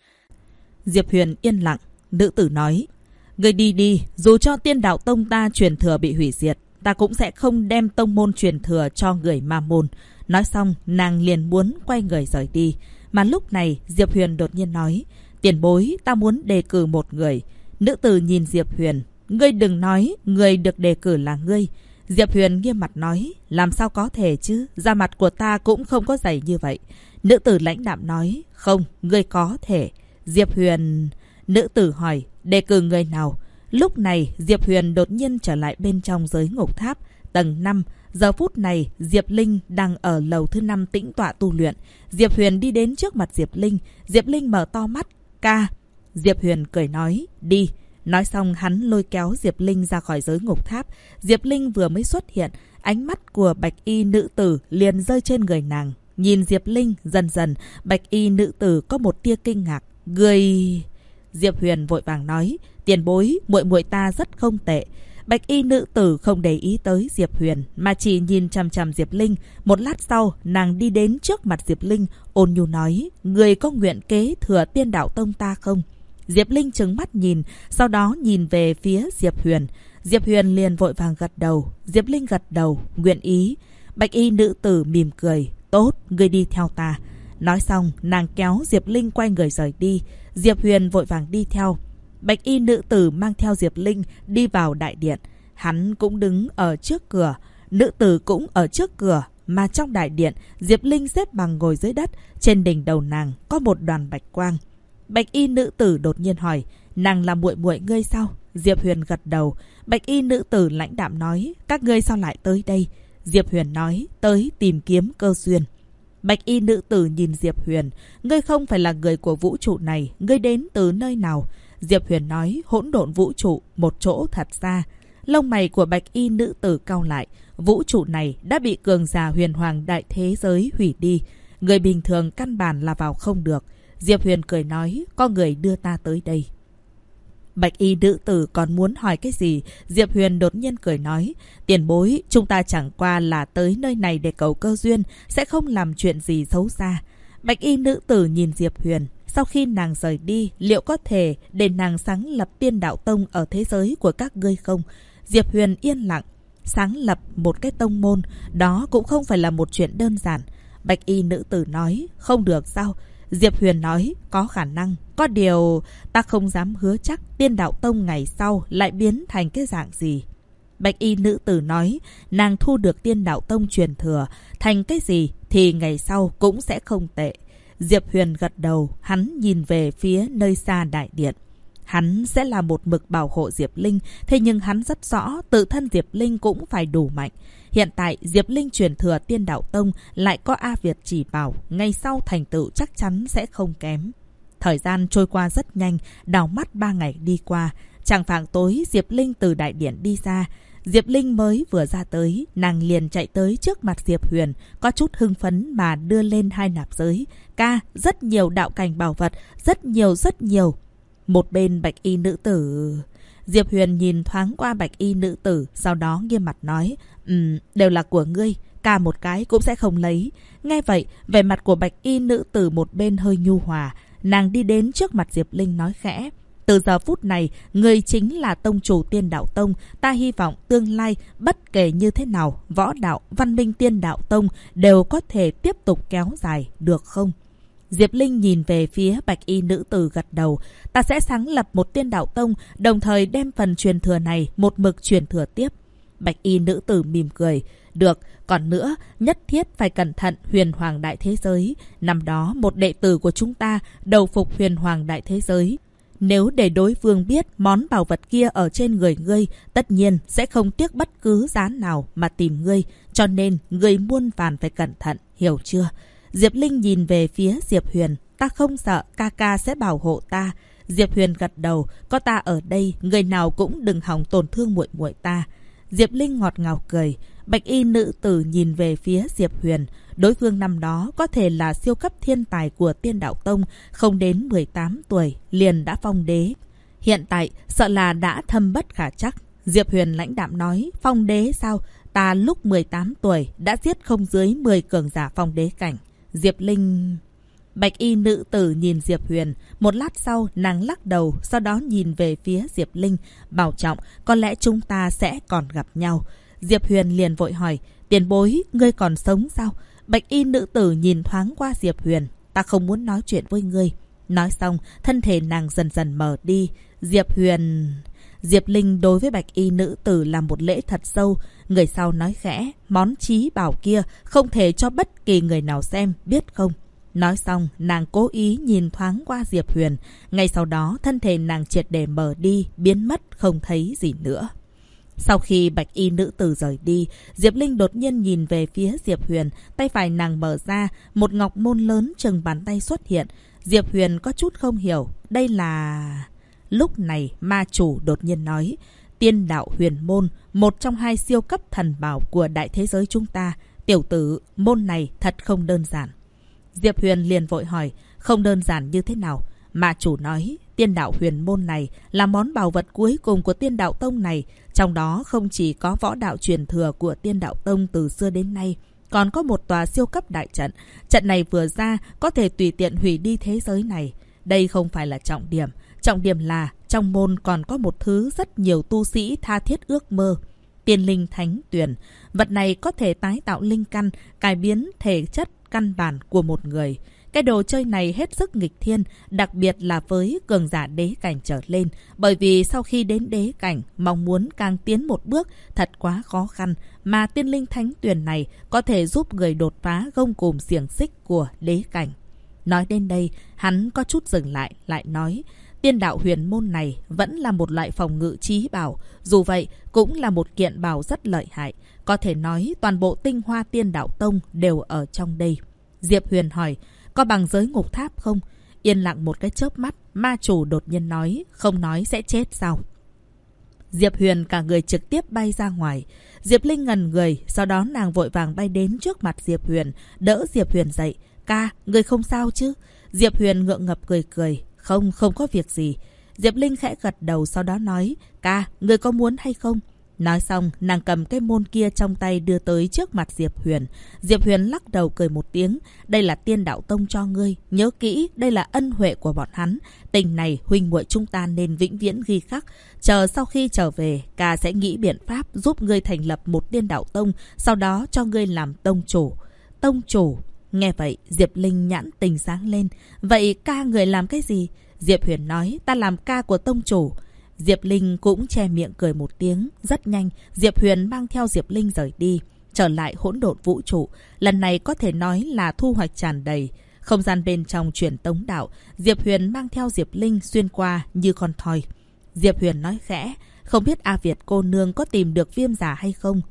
Diệp Huyền yên lặng. Nữ tử nói. Người đi đi. Dù cho Tiên Đạo Tông ta truyền thừa bị hủy diệt, ta cũng sẽ không đem tông môn truyền thừa cho người Ma Môn. Nói xong, nàng liền muốn quay người rời đi. Mà lúc này, Diệp Huyền đột nhiên nói. Tiền bối, ta muốn đề cử một người. Nữ tử nhìn Diệp Huyền. Ngươi đừng nói, người được đề cử là ngươi. Diệp Huyền nghiêm mặt nói, làm sao có thể chứ, da mặt của ta cũng không có dày như vậy. Nữ tử lãnh đạm nói, không, ngươi có thể. Diệp Huyền... Nữ tử hỏi, đề cử người nào? Lúc này, Diệp Huyền đột nhiên trở lại bên trong giới ngục tháp, tầng 5. Giờ phút này, Diệp Linh đang ở lầu thứ 5 tĩnh tọa tu luyện. Diệp Huyền đi đến trước mặt Diệp Linh. Diệp Linh mở to mắt, ca. Diệp Huyền cười nói, đi. Nói xong hắn lôi kéo Diệp Linh ra khỏi giới ngục tháp. Diệp Linh vừa mới xuất hiện, ánh mắt của bạch y nữ tử liền rơi trên người nàng. Nhìn Diệp Linh, dần dần, bạch y nữ tử có một tia kinh ngạc. Người... Diệp Huyền vội vàng nói, tiền bối, muội muội ta rất không tệ. Bạch y nữ tử không để ý tới Diệp Huyền, mà chỉ nhìn chằm chằm Diệp Linh. Một lát sau, nàng đi đến trước mặt Diệp Linh, ôn nhu nói, người có nguyện kế thừa Tiên Đạo Tông ta không? Diệp Linh trừng mắt nhìn, sau đó nhìn về phía Diệp Huyền. Diệp Huyền liền vội vàng gật đầu. Diệp Linh gật đầu, nguyện ý. Bạch y nữ tử mỉm cười, tốt, ngươi đi theo ta. Nói xong, nàng kéo Diệp Linh quay người rời đi. Diệp Huyền vội vàng đi theo. Bạch y nữ tử mang theo Diệp Linh đi vào đại điện. Hắn cũng đứng ở trước cửa. Nữ tử cũng ở trước cửa. Mà trong đại điện, Diệp Linh xếp bằng ngồi dưới đất. Trên đỉnh đầu nàng có một đoàn bạch quang. Bạch y nữ tử đột nhiên hỏi, nàng là muội muội ngươi sao? Diệp Huyền gật đầu. Bạch y nữ tử lãnh đạm nói, các ngươi sao lại tới đây? Diệp Huyền nói, tới tìm kiếm cơ duyên. Bạch y nữ tử nhìn Diệp Huyền, ngươi không phải là người của vũ trụ này, ngươi đến từ nơi nào? Diệp Huyền nói, hỗn độn vũ trụ, một chỗ thật xa. Lông mày của bạch y nữ tử cau lại, vũ trụ này đã bị cường giả huyền hoàng đại thế giới hủy đi. Người bình thường căn bản là vào không được. Diệp Huyền cười nói, có người đưa ta tới đây. Bạch y nữ tử còn muốn hỏi cái gì, Diệp Huyền đột nhiên cười nói, tiền bối, chúng ta chẳng qua là tới nơi này để cầu cơ duyên, sẽ không làm chuyện gì xấu xa. Bạch y nữ tử nhìn Diệp Huyền, sau khi nàng rời đi, liệu có thể để nàng sáng lập Tiên Đạo Tông ở thế giới của các ngươi không? Diệp Huyền yên lặng. Sáng lập một cái tông môn, đó cũng không phải là một chuyện đơn giản. Bạch y nữ tử nói, không được sao? Diệp Huyền nói, có khả năng. Có điều, ta không dám hứa chắc Tiên Đạo Tông ngày sau lại biến thành cái dạng gì. Bạch y nữ tử nói, nàng thu được Tiên Đạo Tông truyền thừa, thành cái gì thì ngày sau cũng sẽ không tệ. Diệp Huyền gật đầu, hắn nhìn về phía nơi xa đại điện. Hắn sẽ là một mực bảo hộ Diệp Linh, thế nhưng hắn rất rõ tự thân Diệp Linh cũng phải đủ mạnh. Hiện tại Diệp Linh truyền thừa Tiên Đạo Tông lại có A Việt chỉ bảo, ngày sau thành tựu chắc chắn sẽ không kém. Thời gian trôi qua rất nhanh, đảo mắt 3 ngày đi qua. Chạng vạng tối Diệp Linh từ đại điện đi ra. Diệp Linh mới vừa ra tới, nàng liền chạy tới trước mặt Diệp Huyền, có chút hưng phấn mà đưa lên 2 nạp giới. Ca, rất nhiều đạo cảnh bảo vật, rất nhiều. Một bên bạch y nữ tử... Diệp Huyền nhìn thoáng qua bạch y nữ tử, sau đó nghiêm mặt nói, đều là của ngươi, ca một cái cũng sẽ không lấy. Nghe vậy, vẻ mặt của bạch y nữ tử một bên hơi nhu hòa, nàng đi đến trước mặt Diệp Linh nói khẽ. Từ giờ phút này, ngươi chính là tông chủ Tiên Đạo Tông. Ta hy vọng tương lai, bất kể như thế nào, võ đạo, văn minh Tiên Đạo Tông đều có thể tiếp tục kéo dài, được không? Diệp Linh nhìn về phía bạch y nữ tử gật đầu. Ta sẽ sáng lập một Tiên Đạo Tông, đồng thời đem phần truyền thừa này một mực truyền thừa tiếp. Bạch y nữ tử mỉm cười. Được, còn nữa, nhất thiết phải cẩn thận Huyền Hoàng Đại Thế Giới. Năm đó, một đệ tử của chúng ta đầu phục Huyền Hoàng Đại Thế Giới. Nếu để đối phương biết món bảo vật kia ở trên người ngươi, tất nhiên sẽ không tiếc bất cứ giá nào mà tìm ngươi. Cho nên, ngươi muôn vàn phải cẩn thận, hiểu chưa? Diệp Linh nhìn về phía Diệp Huyền. Ta không sợ, ca ca sẽ bảo hộ ta. Diệp Huyền gật đầu. Có ta ở đây, người nào cũng đừng hòng tổn thương muội muội ta. Diệp Linh ngọt ngào cười. Bạch y nữ tử nhìn về phía Diệp Huyền. Đối phương năm đó có thể là siêu cấp thiên tài của Tiên Đạo Tông, không đến 18 tuổi liền đã phong đế. Hiện tại sợ là đã thâm bất khả trắc. Diệp Huyền lãnh đạm nói, phong đế sao? Ta lúc 18 tuổi đã giết không dưới 10 cường giả phong đế cảnh. Diệp Linh... Bạch y nữ tử nhìn Diệp Huyền. Một lát sau nàng lắc đầu, sau đó nhìn về phía Diệp Linh, bảo trọng, có lẽ chúng ta sẽ còn gặp nhau. Diệp Huyền liền vội hỏi, tiền bối, ngươi còn sống sao? Bạch y nữ tử nhìn thoáng qua Diệp Huyền. Ta không muốn nói chuyện với ngươi. Nói xong, thân thể nàng dần dần mờ đi. Diệp Huyền... Diệp Linh đối với bạch y nữ tử làm một lễ thật sâu. Người sau nói khẽ, món chí bảo kia không thể cho bất kỳ người nào xem, biết không? Nói xong, nàng cố ý nhìn thoáng qua Diệp Huyền. Ngay sau đó, thân thể nàng triệt để mờ đi, biến mất không thấy gì nữa. Sau khi bạch y nữ tử rời đi, Diệp Linh đột nhiên nhìn về phía Diệp Huyền. Tay phải nàng mở ra, một ngọc môn lớn chừng bàn tay xuất hiện. Diệp Huyền có chút không hiểu, đây là... Lúc này, ma chủ đột nhiên nói, Tiên Đạo Huyền Môn, một trong 2 siêu cấp thần bảo của đại thế giới chúng ta. Tiểu tử, môn này thật không đơn giản. Diệp Huyền liền vội hỏi, không đơn giản như thế nào? Ma chủ nói, Tiên Đạo Huyền Môn này là món bảo vật cuối cùng của Tiên Đạo Tông này. Trong đó không chỉ có võ đạo truyền thừa của Tiên Đạo Tông từ xưa đến nay, còn có một tòa siêu cấp đại trận. Trận này vừa ra có thể tùy tiện hủy đi thế giới này. Đây không phải là trọng điểm. Trọng điểm là trong môn còn có một thứ rất nhiều tu sĩ tha thiết ước mơ. Tiên linh thánh tuyển. Vật này có thể tái tạo linh căn, cải biến thể chất căn bản của một người. Cái đồ chơi này hết sức nghịch thiên, đặc biệt là với cường giả đế cảnh trở lên. Bởi vì sau khi đến đế cảnh, mong muốn càng tiến một bước thật quá khó khăn. Mà tiên linh thánh tuyển này có thể giúp người đột phá gông cùm xiềng xích của đế cảnh. Nói đến đây, hắn có chút dừng lại, lại nói... Tiên Đạo Huyền Môn này vẫn là một loại phòng ngự chí bảo. Dù vậy, cũng là một kiện bảo rất lợi hại. Có thể nói toàn bộ tinh hoa Tiên Đạo Tông đều ở trong đây. Diệp Huyền hỏi, có bằng giới ngục tháp không? Yên lặng một cái chớp mắt, ma chủ đột nhiên nói, không nói sẽ chết sao? Diệp Huyền cả người trực tiếp bay ra ngoài. Diệp Linh ngẩn người, sau đó nàng vội vàng bay đến trước mặt Diệp Huyền, đỡ Diệp Huyền dậy. Ca, người không sao chứ? Diệp Huyền ngượng ngập cười cười. Không có việc gì. Diệp Linh khẽ gật đầu sau đó nói, ca, người có muốn hay không? Nói xong, nàng cầm cái môn kia trong tay đưa tới trước mặt Diệp Huyền. Diệp Huyền lắc đầu cười một tiếng. Đây là Tiên Đạo Tông cho ngươi. Nhớ kỹ, đây là ân huệ của bọn hắn. Tình này huynh muội chúng ta nên vĩnh viễn ghi khắc. Chờ sau khi trở về, ca sẽ nghĩ biện pháp giúp ngươi thành lập một Tiên Đạo Tông. Sau đó cho ngươi làm tông chủ. Tông chủ. Nghe vậy, Diệp Linh nhãn tình sáng lên. Vậy ca người làm cái gì? Diệp Huyền nói, ta làm ca của tông chủ. Diệp Linh cũng che miệng cười một tiếng. Rất nhanh, Diệp Huyền mang theo Diệp Linh rời đi. Trở lại hỗn độn vũ trụ. Lần này có thể nói là thu hoạch tràn đầy. Không gian bên trong truyền tống đạo, Diệp Huyền mang theo Diệp Linh xuyên qua như con thoi. Diệp Huyền nói khẽ, không biết A Việt cô nương có tìm được viêm giả hay không?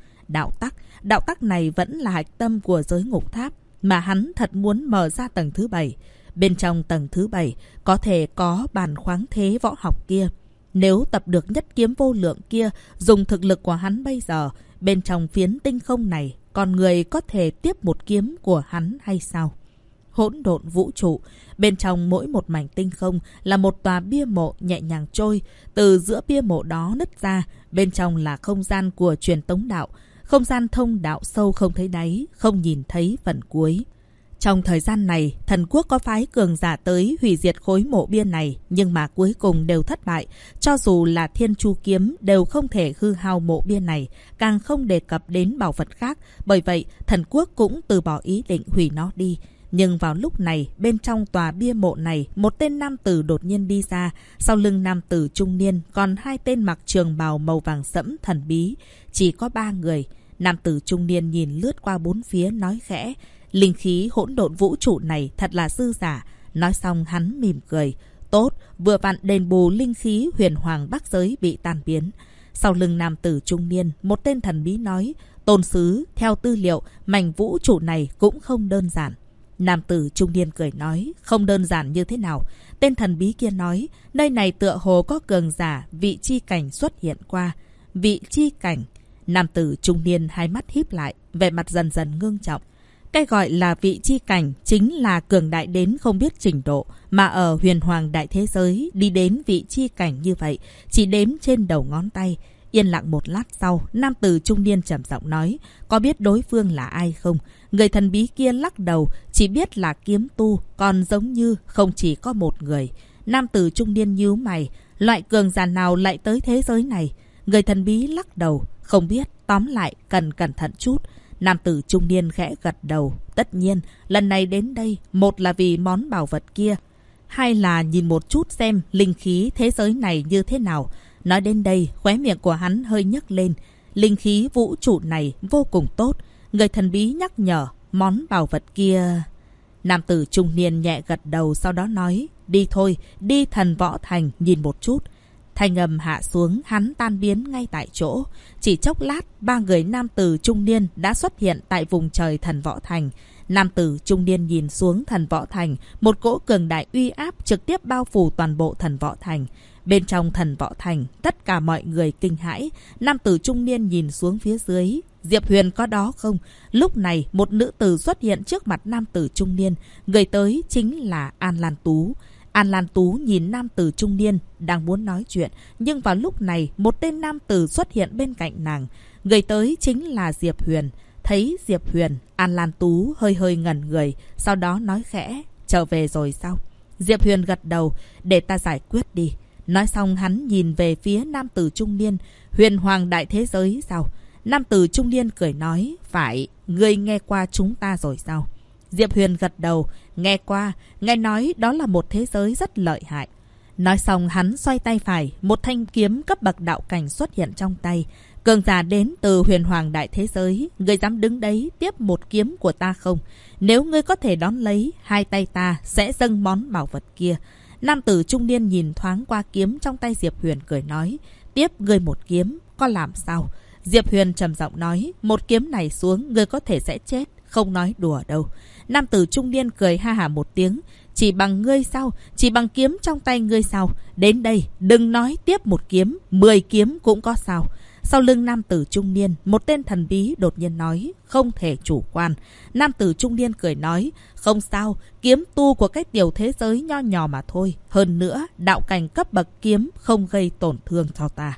Đạo tắc này vẫn là hạch tâm của giới ngục tháp, mà hắn thật muốn mở ra tầng thứ 7. Bên trong tầng thứ 7 có thể có bàn khoáng thế võ học kia. Nếu tập được nhất kiếm vô lượng kia, dùng thực lực của hắn bây giờ, bên trong phiến tinh không này, con người có thể tiếp một kiếm của hắn hay sao? Hỗn độn vũ trụ, bên trong mỗi một mảnh tinh không là một tòa bia mộ nhẹ nhàng trôi. Từ giữa bia mộ đó nứt ra, bên trong là không gian của truyền tống đạo. Không gian thông đạo sâu không thấy đáy, không nhìn thấy phần cuối. Trong thời gian này, thần quốc có phái cường giả tới hủy diệt khối mộ bia này, nhưng mà cuối cùng đều thất bại. Cho dù là Thiên Chu Kiếm đều không thể hư hao mộ bia này, càng không đề cập đến bảo vật khác. Bởi vậy, thần quốc cũng từ bỏ ý định hủy nó đi. Nhưng vào lúc này, bên trong tòa bia mộ này, một tên nam tử đột nhiên đi ra. Sau lưng nam tử trung niên, còn hai tên mặc trường bào màu vàng sẫm thần bí. Chỉ có 3 người. Nam tử trung niên nhìn lướt qua bốn phía nói khẽ. Linh khí hỗn độn vũ trụ này thật là dư giả. Nói xong hắn mỉm cười. Tốt, vừa vặn đền bù linh khí huyền hoàng bắc giới bị tan biến. Sau lưng nam tử trung niên, một tên thần bí nói. Tôn sứ, theo tư liệu, mảnh vũ trụ này cũng không đơn giản. Nam tử trung niên cười nói, không đơn giản như thế nào? Tên thần bí kia nói, nơi này tựa hồ có cường giả, vị chi cảnh xuất hiện qua. Vị chi cảnh. Nam tử trung niên hai mắt híp lại, vẻ mặt dần dần ngưng trọng. Cái gọi là vị chi cảnh chính là cường đại đến không biết trình độ, mà ở huyền hoàng đại thế giới đi đến vị chi cảnh như vậy, chỉ đếm trên đầu ngón tay. Yên lặng một lát sau, nam tử trung niên trầm giọng nói, có biết đối phương là ai không? Người thần bí kia lắc đầu, chỉ biết là kiếm tu, còn giống như không chỉ có một người. Nam tử trung niên nhíu mày, loại cường giả nào lại tới thế giới này? Người thần bí lắc đầu, không biết, tóm lại cần cẩn thận chút. Nam tử trung niên khẽ gật đầu. Tất nhiên, lần này đến đây, một là vì món bảo vật kia, hai là nhìn một chút xem linh khí thế giới này như thế nào. Nói đến đây, khóe miệng của hắn hơi nhấc lên. Linh khí vũ trụ này vô cùng tốt. Người thần bí nhắc nhở, món bảo vật kia... Nam tử trung niên nhẹ gật đầu, sau đó nói, đi thôi, đi Thần Võ Thành nhìn một chút. Thanh âm hạ xuống, hắn tan biến ngay tại chỗ. Chỉ chốc lát, 3 người nam tử trung niên đã xuất hiện tại vùng trời Thần Võ Thành. Nam tử trung niên nhìn xuống Thần Võ Thành, một cỗ cường đại uy áp trực tiếp bao phủ toàn bộ Thần Võ Thành. Bên trong Thần Võ Thành, tất cả mọi người kinh hãi. Nam tử trung niên nhìn xuống phía dưới. Diệp Huyền có đó không? Lúc này, một nữ tử xuất hiện trước mặt nam tử trung niên. Người tới chính là An Lan Tú. An Lan Tú nhìn nam tử trung niên, đang muốn nói chuyện. Nhưng vào lúc này, một tên nam tử xuất hiện bên cạnh nàng. Người tới chính là Diệp Huyền. Thấy Diệp Huyền, An Lan Tú hơi hơi ngẩn người. Sau đó nói khẽ, trở về rồi sao? Diệp Huyền gật đầu, để ta giải quyết đi. Nói xong hắn nhìn về phía nam tử trung niên. Huyền hoàng đại thế giới sao? Nam tử trung niên cười nói, phải, ngươi nghe qua chúng ta rồi sao? Diệp Huyền gật đầu, nghe qua, nghe nói đó là một thế giới rất lợi hại. Nói xong hắn xoay tay phải, một thanh kiếm cấp bậc đạo cảnh xuất hiện trong tay. Cường giả đến từ huyền hoàng đại thế giới, ngươi dám đứng đấy tiếp một kiếm của ta không? Nếu ngươi có thể đón lấy, hai tay ta sẽ dâng món bảo vật kia. Nam tử trung niên nhìn thoáng qua kiếm trong tay Diệp Huyền cười nói, tiếp ngươi một kiếm, có làm sao? Diệp Huyền trầm giọng nói, một kiếm này xuống, ngươi có thể sẽ chết, không nói đùa đâu. Nam tử trung niên cười ha hả một tiếng, chỉ bằng ngươi sao? Chỉ bằng kiếm trong tay ngươi sao? Đến đây, đừng nói tiếp một kiếm, 10 kiếm cũng có sao? Sau lưng nam tử trung niên, một tên thần bí đột nhiên nói, không thể chủ quan. Nam tử trung niên cười nói, không sao, kiếm tu của cái tiểu thế giới nho nhỏ mà thôi. Hơn nữa, đạo cảnh cấp bậc kiếm không gây tổn thương cho ta.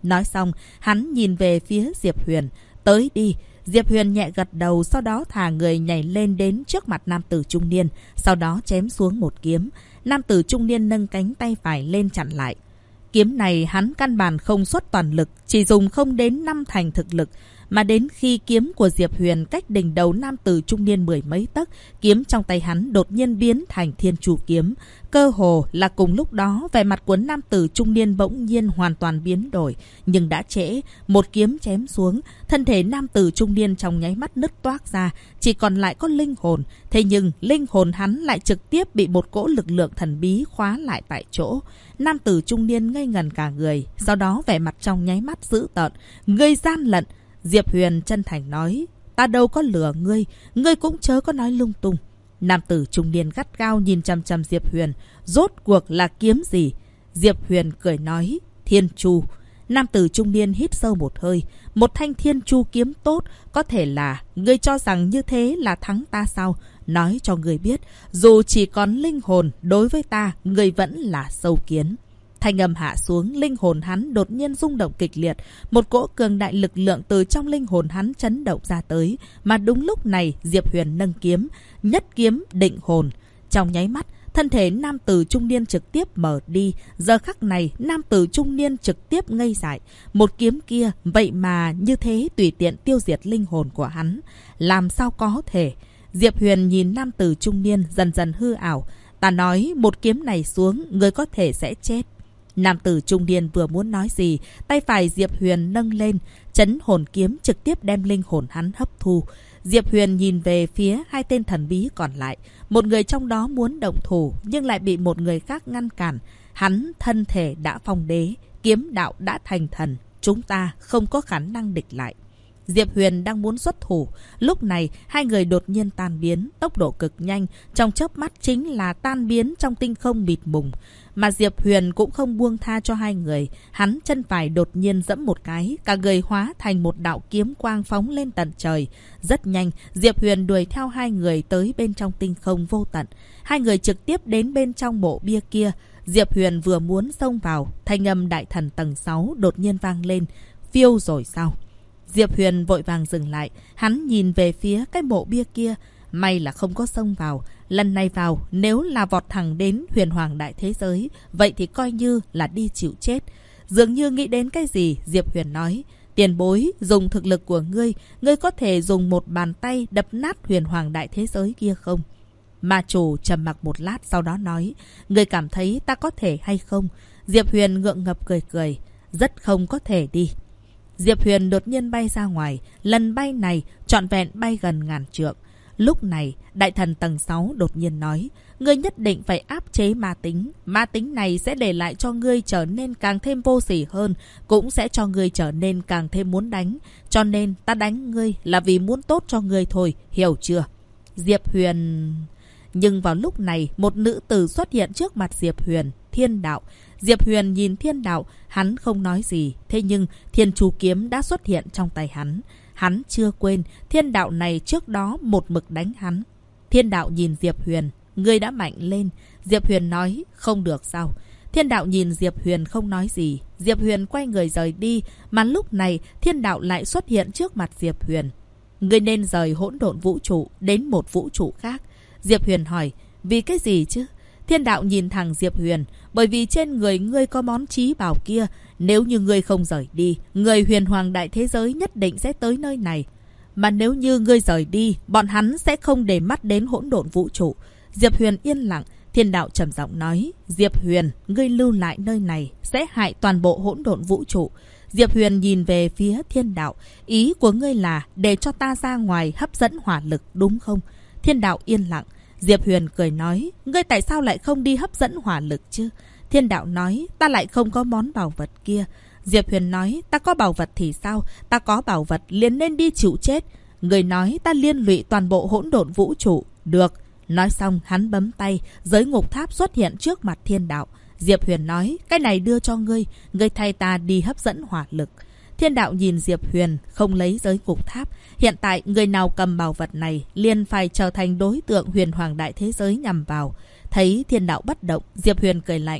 Nói xong, hắn nhìn về phía Diệp Huyền. Tới đi. Diệp Huyền nhẹ gật đầu, sau đó thả người nhảy lên đến trước mặt nam tử trung niên, sau đó chém xuống một kiếm. Nam tử trung niên nâng cánh tay phải lên chặn lại. Kiếm này hắn căn bản không xuất toàn lực, chỉ dùng không đến 5 thành thực lực. Mà đến khi kiếm của Diệp Huyền cách đỉnh đầu nam tử trung niên 10 mấy tấc, kiếm trong tay hắn đột nhiên biến thành thiên chu kiếm. Cơ hồ là cùng lúc đó, vẻ mặt của nam tử trung niên bỗng nhiên hoàn toàn biến đổi. Nhưng đã trễ, một kiếm chém xuống, thân thể nam tử trung niên trong nháy mắt nứt toác ra, chỉ còn lại có linh hồn. Thế nhưng linh hồn hắn lại trực tiếp bị một cỗ lực lượng thần bí khóa lại tại chỗ. Nam tử trung niên ngây ngẩn cả người, sau đó vẻ mặt trong nháy mắt dữ tợn. Ngươi gian lận! Diệp Huyền chân thành nói, ta đâu có lừa ngươi, ngươi cũng chớ có nói lung tung. Nam tử trung niên gắt gao nhìn chằm chằm Diệp Huyền, rốt cuộc là kiếm gì? Diệp Huyền cười nói, thiên chu. Nam tử trung niên hít sâu một hơi, một thanh thiên chu kiếm tốt, có thể là ngươi cho rằng như thế là thắng ta sao? Nói cho ngươi biết, dù chỉ còn linh hồn, đối với ta, ngươi vẫn là sâu kiến. Thanh âm hạ xuống, linh hồn hắn đột nhiên rung động kịch liệt. Một cỗ cường đại lực lượng từ trong linh hồn hắn chấn động ra tới. Mà đúng lúc này, Diệp Huyền nâng kiếm, nhất kiếm định hồn. Trong nháy mắt, thân thể nam tử trung niên trực tiếp mở đi. Giờ khắc này, nam tử trung niên trực tiếp ngây dại. Một kiếm kia, vậy mà như thế tùy tiện tiêu diệt linh hồn của hắn. Làm sao có thể? Diệp Huyền nhìn nam tử trung niên dần dần hư ảo. Ta nói, một kiếm này xuống, người có thể sẽ chết. Nam tử trung niên vừa muốn nói gì, tay phải Diệp Huyền nâng lên, chấn hồn kiếm trực tiếp đem linh hồn hắn hấp thu. Diệp Huyền nhìn về phía hai tên thần bí còn lại. Một người trong đó muốn động thủ, nhưng lại bị một người khác ngăn cản. Hắn thân thể đã phong đế, kiếm đạo đã thành thần. Chúng ta không có khả năng địch lại. Diệp Huyền đang muốn xuất thủ. Lúc này, hai người đột nhiên tan biến, tốc độ cực nhanh. Trong chớp mắt chính là tan biến trong tinh không mịt mùng. Mà Diệp Huyền cũng không buông tha cho hai người. Hắn chân phải đột nhiên giẫm một cái, cả người hóa thành một đạo kiếm quang phóng lên tận trời. Rất nhanh, Diệp Huyền đuổi theo hai người tới bên trong tinh không vô tận. Hai người trực tiếp đến bên trong mộ bia kia. Diệp Huyền vừa muốn xông vào, thanh âm đại thần tầng 6 đột nhiên vang lên. Phiêu rồi sao? Diệp Huyền vội vàng dừng lại. Hắn nhìn về phía cái mộ bia kia. May là không có xông vào. Lần này vào, nếu là vọt thẳng đến huyền hoàng đại thế giới, vậy thì coi như là đi chịu chết. Dường như nghĩ đến cái gì, Diệp Huyền nói. Tiền bối, dùng thực lực của ngươi, ngươi có thể dùng một bàn tay đập nát huyền hoàng đại thế giới kia không? Ma chủ trầm mặc một lát sau đó nói. Ngươi cảm thấy ta có thể hay không? Diệp Huyền ngượng ngập cười cười. Rất không có thể đi. Diệp Huyền đột nhiên bay ra ngoài. Lần bay này trọn vẹn bay gần 1000 trượng. Lúc này, đại thần tầng 6 đột nhiên nói. Ngươi nhất định phải áp chế ma tính. Ma tính này sẽ để lại cho ngươi trở nên càng thêm vô sỉ hơn. Cũng sẽ cho ngươi trở nên càng thêm muốn đánh. Cho nên ta đánh ngươi là vì muốn tốt cho ngươi thôi. Hiểu chưa? Diệp Huyền... Nhưng vào lúc này, một nữ tử xuất hiện trước mặt Diệp Huyền. Thiên đạo. Diệp Huyền nhìn thiên đạo, hắn không nói gì. Thế nhưng thiên chu kiếm đã xuất hiện trong tay hắn. Hắn chưa quên, thiên đạo này trước đó một mực đánh hắn. Thiên đạo nhìn Diệp Huyền, ngươi đã mạnh lên. Diệp Huyền nói, không được sao? Thiên đạo nhìn Diệp Huyền không nói gì. Diệp Huyền quay người rời đi, mà lúc này thiên đạo lại xuất hiện trước mặt Diệp Huyền. Ngươi nên rời hỗn độn vũ trụ đến một vũ trụ khác. Diệp Huyền hỏi, vì cái gì chứ? Thiên đạo nhìn thẳng Diệp Huyền, bởi vì trên người ngươi có món trí bảo kia. Nếu như ngươi không rời đi, người huyền hoàng đại thế giới nhất định sẽ tới nơi này. Mà nếu như ngươi rời đi, bọn hắn sẽ không để mắt đến hỗn độn vũ trụ. Diệp Huyền yên lặng, thiên đạo trầm giọng nói, Diệp Huyền, ngươi lưu lại nơi này sẽ hại toàn bộ hỗn độn vũ trụ. Diệp Huyền nhìn về phía thiên đạo, ý của ngươi là để cho ta ra ngoài hấp dẫn hỏa lực đúng không? Thiên đạo yên lặng. Diệp Huyền cười nói, ngươi tại sao lại không đi hấp dẫn hỏa lực chứ? Thiên đạo nói, ta lại không có món bảo vật kia. Diệp Huyền nói, ta có bảo vật thì sao? Ta có bảo vật liền nên đi chịu chết. Người nói ta liên lụy toàn bộ hỗn độn vũ trụ. Được. Nói xong hắn bấm tay, giới ngục tháp xuất hiện trước mặt thiên đạo. Diệp Huyền nói, cái này đưa cho ngươi, ngươi thay ta đi hấp dẫn hỏa lực. Thiên đạo nhìn Diệp Huyền, không lấy giới ngục tháp. Hiện tại người nào cầm bảo vật này liền phải trở thành đối tượng huyền hoàng đại thế giới nhằm vào. Thấy thiên đạo bất động, Diệp Huyền cười lạnh.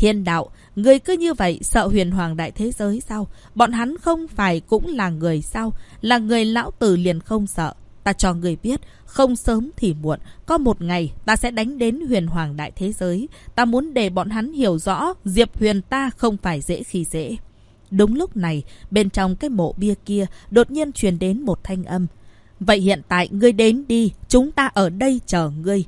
Thiên đạo, người cứ như vậy sợ huyền hoàng đại thế giới sao? Bọn hắn không phải cũng là người sao? Là người lão tử liền không sợ. Ta cho người biết, không sớm thì muộn, có một ngày ta sẽ đánh đến huyền hoàng đại thế giới. Ta muốn để bọn hắn hiểu rõ, Diệp Huyền ta không phải dễ khi dễ. Đúng lúc này, bên trong cái mộ bia kia đột nhiên truyền đến một thanh âm. Vậy hiện tại ngươi đến đi, chúng ta ở đây chờ ngươi.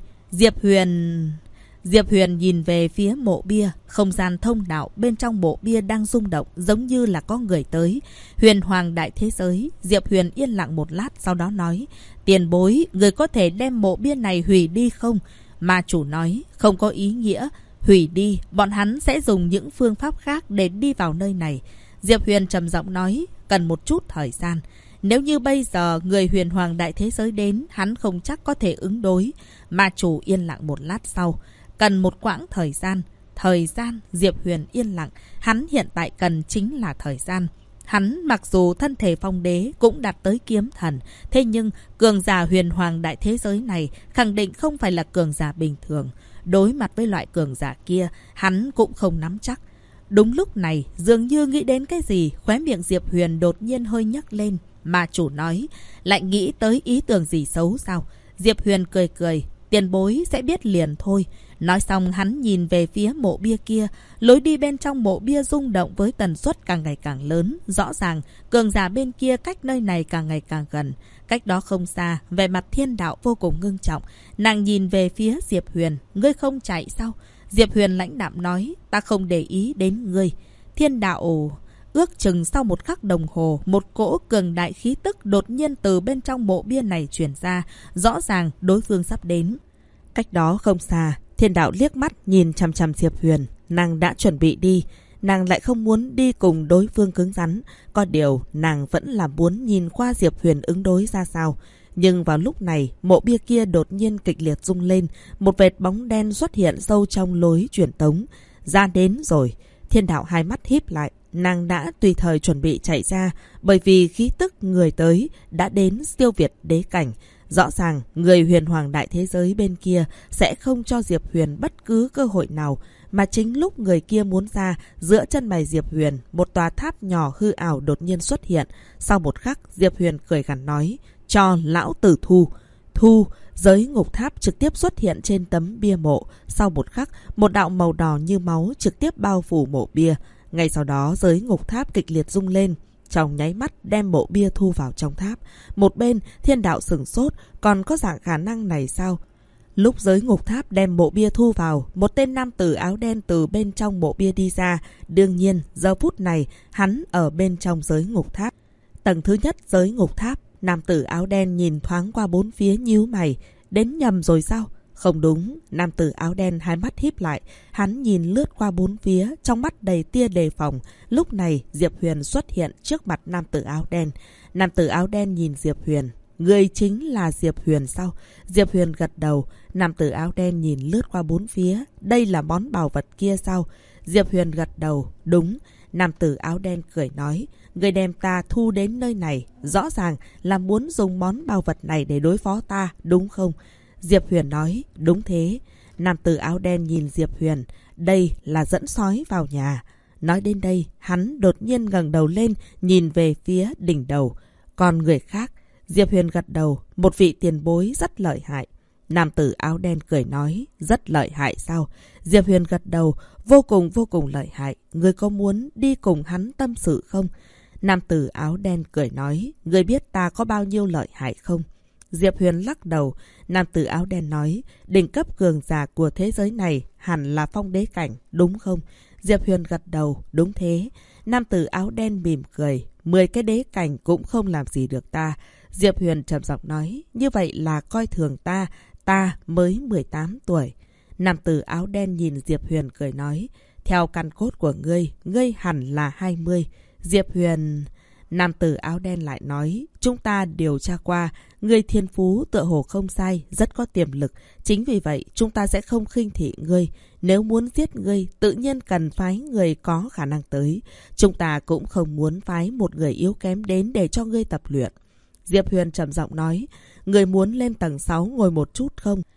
Diệp Huyền nhìn về phía mộ bia, không gian thông đạo bên trong mộ bia đang rung động giống như là có người tới. Huyền hoàng đại thế giới, Diệp Huyền yên lặng một lát sau đó nói, tiền bối, người có thể đem mộ bia này hủy đi không? Ma chủ nói, không có ý nghĩa, hủy đi, bọn hắn sẽ dùng những phương pháp khác để đi vào nơi này. Diệp Huyền trầm giọng nói, cần một chút thời gian. Nếu như bây giờ người huyền hoàng đại thế giới đến, hắn không chắc có thể ứng đối. Ma chủ yên lặng một lát sau. Cần một quãng thời gian. Thời gian, Diệp Huyền yên lặng. Hắn hiện tại cần chính là thời gian. Hắn mặc dù thân thể phong đế cũng đạt tới kiếm thần. Thế nhưng cường giả huyền hoàng đại thế giới này khẳng định không phải là cường giả bình thường. Đối mặt với loại cường giả kia, hắn cũng không nắm chắc. Đúng lúc này, dường như nghĩ đến cái gì, khóe miệng Diệp Huyền đột nhiên hơi nhấc lên. Ma chủ nói, lại nghĩ tới ý tưởng gì xấu sao? Diệp Huyền cười cười, tiền bối sẽ biết liền thôi. Nói xong hắn nhìn về phía mộ bia kia, lối đi bên trong mộ bia rung động với tần suất càng ngày càng lớn. Rõ ràng, cường giả bên kia cách nơi này càng ngày càng gần. Cách đó không xa, vẻ mặt Thiên đạo vô cùng ngưng trọng. Nàng nhìn về phía Diệp Huyền, ngươi không chạy sao? Diệp Huyền lãnh đạm nói, ta không để ý đến ngươi. Thiên đạo... Ước chừng sau một khắc đồng hồ, một cỗ cường đại khí tức đột nhiên từ bên trong mộ bia này truyền ra. Rõ ràng đối phương sắp đến. Cách đó không xa, Thiên đạo liếc mắt nhìn chằm chằm Diệp Huyền. Nàng đã chuẩn bị đi. Nàng lại không muốn đi cùng đối phương cứng rắn. Có điều, nàng vẫn là muốn nhìn qua Diệp Huyền ứng đối ra sao. Nhưng vào lúc này, mộ bia kia đột nhiên kịch liệt rung lên. Một vệt bóng đen xuất hiện sâu trong lối truyền tống. Ra đến rồi. Thiên đạo hai mắt híp lại. Nàng đã tùy thời chuẩn bị chạy ra, bởi vì khí tức người tới đã đến siêu việt đế cảnh. Rõ ràng, người huyền hoàng đại thế giới bên kia sẽ không cho Diệp Huyền bất cứ cơ hội nào. Mà chính lúc người kia muốn ra, giữa chân mày Diệp Huyền, một tòa tháp nhỏ hư ảo đột nhiên xuất hiện. Sau một khắc, Diệp Huyền cười gằn nói, cho lão tử thu. Thu, giới ngục tháp trực tiếp xuất hiện trên tấm bia mộ. Sau một khắc, một đạo màu đỏ như máu trực tiếp bao phủ mộ bia. Ngay sau đó giới ngục tháp kịch liệt rung lên, trong nháy mắt đem mộ bia thu vào trong tháp. Một bên Thiên đạo sửng sốt, còn có dạng khả năng này sao? Lúc giới ngục tháp đem mộ bia thu vào, một tên nam tử áo đen từ bên trong mộ bia đi ra. Đương nhiên, giờ phút này hắn ở bên trong giới ngục tháp. Tầng thứ nhất giới ngục tháp, nam tử áo đen nhìn thoáng qua bốn phía nhíu mày, đến nhầm rồi sao? Không đúng, nam tử áo đen hai mắt híp lại, hắn nhìn lướt qua bốn phía, trong mắt đầy tia đề phòng. Lúc này, Diệp Huyền xuất hiện trước mặt nam tử áo đen. Nam tử áo đen nhìn Diệp Huyền, người chính là Diệp Huyền sao? Diệp Huyền gật đầu, nam tử áo đen nhìn lướt qua bốn phía, đây là món bảo vật kia sao? Diệp Huyền gật đầu, đúng. Nam tử áo đen cười nói, người đem ta thu đến nơi này, rõ ràng là muốn dùng món bảo vật này để đối phó ta, đúng không? Diệp Huyền nói, đúng thế. Nam tử áo đen nhìn Diệp Huyền, đây là dẫn sói vào nhà. Nói đến đây, hắn đột nhiên ngẩng đầu lên, nhìn về phía đỉnh đầu. Còn người khác, Diệp Huyền gật đầu, một vị tiền bối rất lợi hại. Nam tử áo đen cười nói, rất lợi hại sao? Diệp Huyền gật đầu, vô cùng lợi hại. Người có muốn đi cùng hắn tâm sự không? Nam tử áo đen cười nói, người biết ta có bao nhiêu lợi hại không? Diệp Huyền lắc đầu. Nam tử áo đen nói, đỉnh cấp cường giả của thế giới này hẳn là phong đế cảnh, đúng không? Diệp Huyền gật đầu, đúng thế. Nam tử áo đen mỉm cười, 10 cái đế cảnh cũng không làm gì được ta. Diệp Huyền trầm giọng nói, như vậy là coi thường ta, ta mới 18 tuổi. Nam tử áo đen nhìn Diệp Huyền cười nói, theo căn cốt của ngươi hẳn là 20. Diệp Huyền... Nam tử áo đen lại nói, chúng ta điều tra qua, ngươi thiên phú tựa hồ không sai, rất có tiềm lực. Chính vì vậy, chúng ta sẽ không khinh thị ngươi. Nếu muốn giết ngươi, tự nhiên cần phái người có khả năng tới. Chúng ta cũng không muốn phái một người yếu kém đến để cho ngươi tập luyện. Diệp Huyền trầm giọng nói, ngươi muốn lên tầng 6 ngồi một chút không?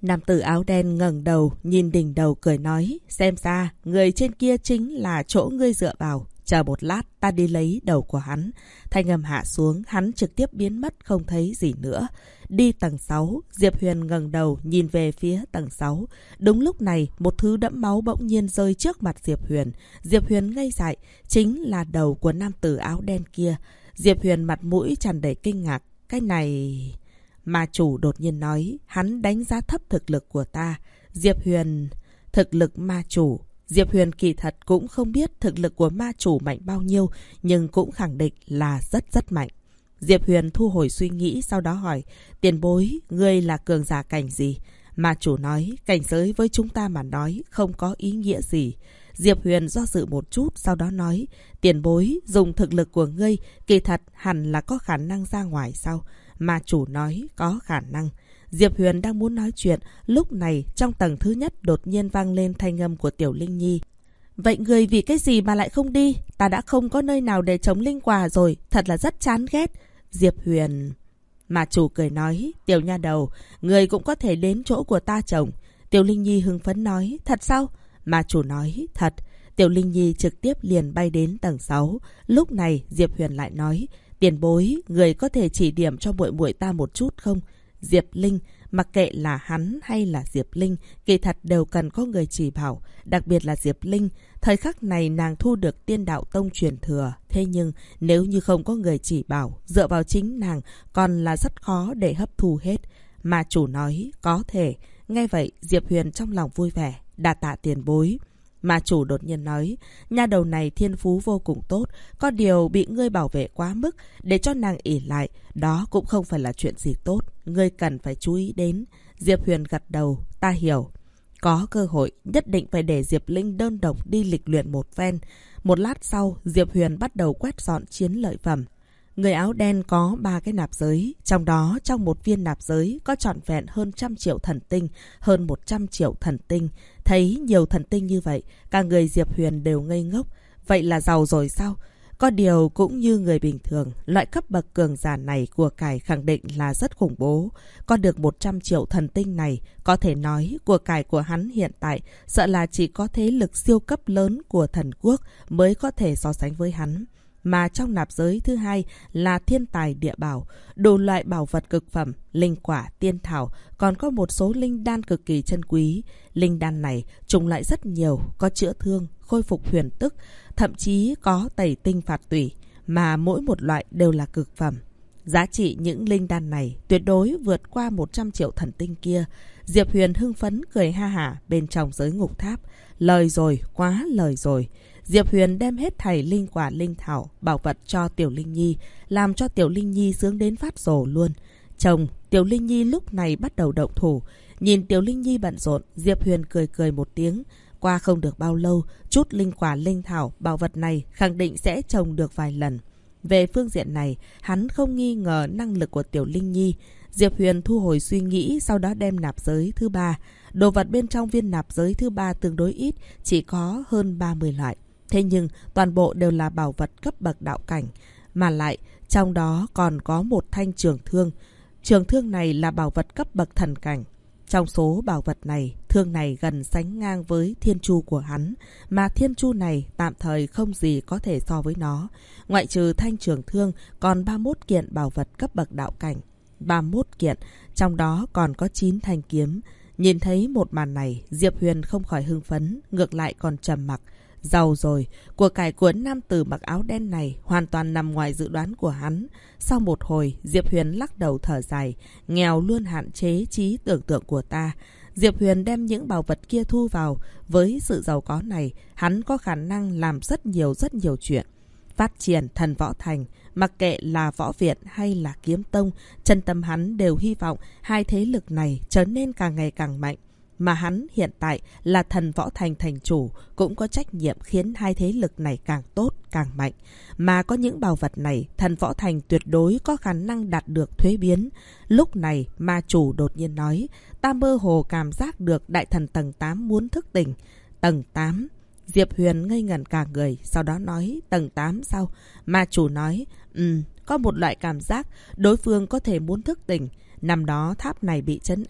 Nam tử áo đen ngẩng đầu, nhìn đỉnh đầu cười nói, xem ra, người trên kia chính là chỗ ngươi dựa vào. Chờ một lát, ta đi lấy đầu của hắn. Thanh âm hạ xuống, hắn trực tiếp biến mất không thấy gì nữa. Đi tầng 6, Diệp Huyền ngẩng đầu nhìn về phía tầng 6. Đúng lúc này, một thứ đẫm máu bỗng nhiên rơi trước mặt Diệp Huyền. Diệp Huyền ngây dại, chính là đầu của nam tử áo đen kia. Diệp Huyền mặt mũi tràn đầy kinh ngạc. Cái này... Ma chủ đột nhiên nói, hắn đánh giá thấp thực lực của ta. Diệp Huyền... Thực lực ma chủ... Diệp Huyền kỳ thật cũng không biết thực lực của ma chủ mạnh bao nhiêu, nhưng cũng khẳng định là rất mạnh. Diệp Huyền thu hồi suy nghĩ, sau đó hỏi, tiền bối, ngươi là cường giả cảnh gì? Ma chủ nói, cảnh giới với chúng ta mà nói không có ý nghĩa gì. Diệp Huyền do dự một chút, sau đó nói, tiền bối, dùng thực lực của ngươi, kỳ thật hẳn là có khả năng ra ngoài sao? Ma chủ nói, có khả năng. Diệp Huyền đang muốn nói chuyện, lúc này trong tầng thứ nhất đột nhiên vang lên thanh âm của Tiểu Linh Nhi. Vậy người vì cái gì mà lại không đi? Ta đã không có nơi nào để chống linh quả rồi, thật là rất chán ghét. Diệp Huyền... Mà chủ cười nói, Tiểu nha đầu, người cũng có thể đến chỗ của ta trồng. Tiểu Linh Nhi hưng phấn nói, thật sao? Mà chủ nói, thật. Tiểu Linh Nhi trực tiếp liền bay đến tầng 6. Lúc này Diệp Huyền lại nói, tiền bối, người có thể chỉ điểm cho muội muội ta một chút không? Diệp Linh, mặc kệ là hắn hay là Diệp Linh, kỳ thật đều cần có người chỉ bảo, đặc biệt là Diệp Linh. Thời khắc này nàng thu được Tiên Đạo Tông truyền thừa, thế nhưng nếu như không có người chỉ bảo, dựa vào chính nàng còn là rất khó để hấp thu hết. Mà chủ nói, có thể. Nghe vậy, Diệp Huyền trong lòng vui vẻ, đa tạ tiền bối. Mà chủ đột nhiên nói, nha đầu này thiên phú vô cùng tốt, có điều bị ngươi bảo vệ quá mức, để cho nàng ỷ lại, đó cũng không phải là chuyện gì tốt, ngươi cần phải chú ý đến. Diệp Huyền gật đầu, ta hiểu. Có cơ hội, nhất định phải để Diệp Linh đơn độc đi lịch luyện một phen. Một lát sau, Diệp Huyền bắt đầu quét dọn chiến lợi phẩm. Người áo đen có 3 cái nạp giới, trong đó trong một viên nạp giới có trọn vẹn hơn 100 triệu thần tinh, hơn 100 triệu thần tinh. Thấy nhiều thần tinh như vậy, cả người Diệp Huyền đều ngây ngốc. Vậy là giàu rồi sao? Có điều cũng như người bình thường, loại cấp bậc cường giả này của cải khẳng định là rất khủng bố. Có được 100 triệu thần tinh này, có thể nói của cải của hắn hiện tại sợ là chỉ có thế lực siêu cấp lớn của thần quốc mới có thể so sánh với hắn. Mà trong nạp giới thứ hai là thiên tài địa bảo, đủ loại bảo vật cực phẩm, linh quả, tiên thảo, còn có một số linh đan cực kỳ chân quý. Linh đan này chủng loại rất nhiều, có chữa thương, khôi phục huyền tức, thậm chí có tẩy tinh phạt tủy, mà mỗi một loại đều là cực phẩm. Giá trị những linh đan này tuyệt đối vượt qua 100 triệu thần tinh kia. Diệp Huyền hưng phấn cười ha hả bên trong giới ngục tháp. Lời rồi, quá lời rồi. Diệp Huyền đem hết thảy linh quả linh thảo, bảo vật cho Tiểu Linh Nhi, làm cho Tiểu Linh Nhi sướng đến phát rồ luôn. Chồng, Tiểu Linh Nhi lúc này bắt đầu động thủ. Nhìn Tiểu Linh Nhi bận rộn, Diệp Huyền cười cười một tiếng. Qua không được bao lâu, chút linh quả linh thảo, bảo vật này khẳng định sẽ trồng được vài lần. Về phương diện này, hắn không nghi ngờ năng lực của Tiểu Linh Nhi. Diệp Huyền thu hồi suy nghĩ, sau đó đem nạp giới thứ 3. Đồ vật bên trong viên nạp giới thứ 3 tương đối ít, chỉ có hơn 30 loại. Thế nhưng toàn bộ đều là bảo vật cấp bậc đạo cảnh, mà lại trong đó còn có một thanh trường thương. Trường thương này là bảo vật cấp bậc thần cảnh. Trong số bảo vật này, thương này gần sánh ngang với thiên chu của hắn, mà thiên chu này tạm thời không gì có thể so với nó. Ngoại trừ thanh trường thương, còn 31 kiện bảo vật cấp bậc đạo cảnh. 31 kiện, trong đó còn có 9 thanh kiếm. Nhìn thấy một màn này, Diệp Huyền không khỏi hưng phấn, ngược lại còn trầm mặc. Giàu rồi, của cải của nam tử mặc áo đen này hoàn toàn nằm ngoài dự đoán của hắn. Sau một hồi, Diệp Huyền lắc đầu thở dài, nghèo luôn hạn chế trí tưởng tượng của ta. Diệp Huyền đem những bảo vật kia thu vào, với sự giàu có này, hắn có khả năng làm rất nhiều chuyện. Phát triển thần võ thành, mặc kệ là võ viện hay là kiếm tông, chân tâm hắn đều hy vọng hai thế lực này trở nên càng ngày càng mạnh. Mà hắn hiện tại là thần võ thành thành chủ, cũng có trách nhiệm khiến hai thế lực này càng tốt, càng mạnh. Mà có những bảo vật này, thần võ thành tuyệt đối có khả năng đạt được thuế biến. Lúc này, ma chủ đột nhiên nói, ta mơ hồ cảm giác được đại thần tầng 8 muốn thức tỉnh. Tầng 8? Diệp Huyền ngây ngẩn cả người, sau đó nói, tầng 8 sao? Ma chủ nói, có một loại cảm giác đối phương có thể muốn thức tỉnh. Năm đó tháp này bị trấn áp,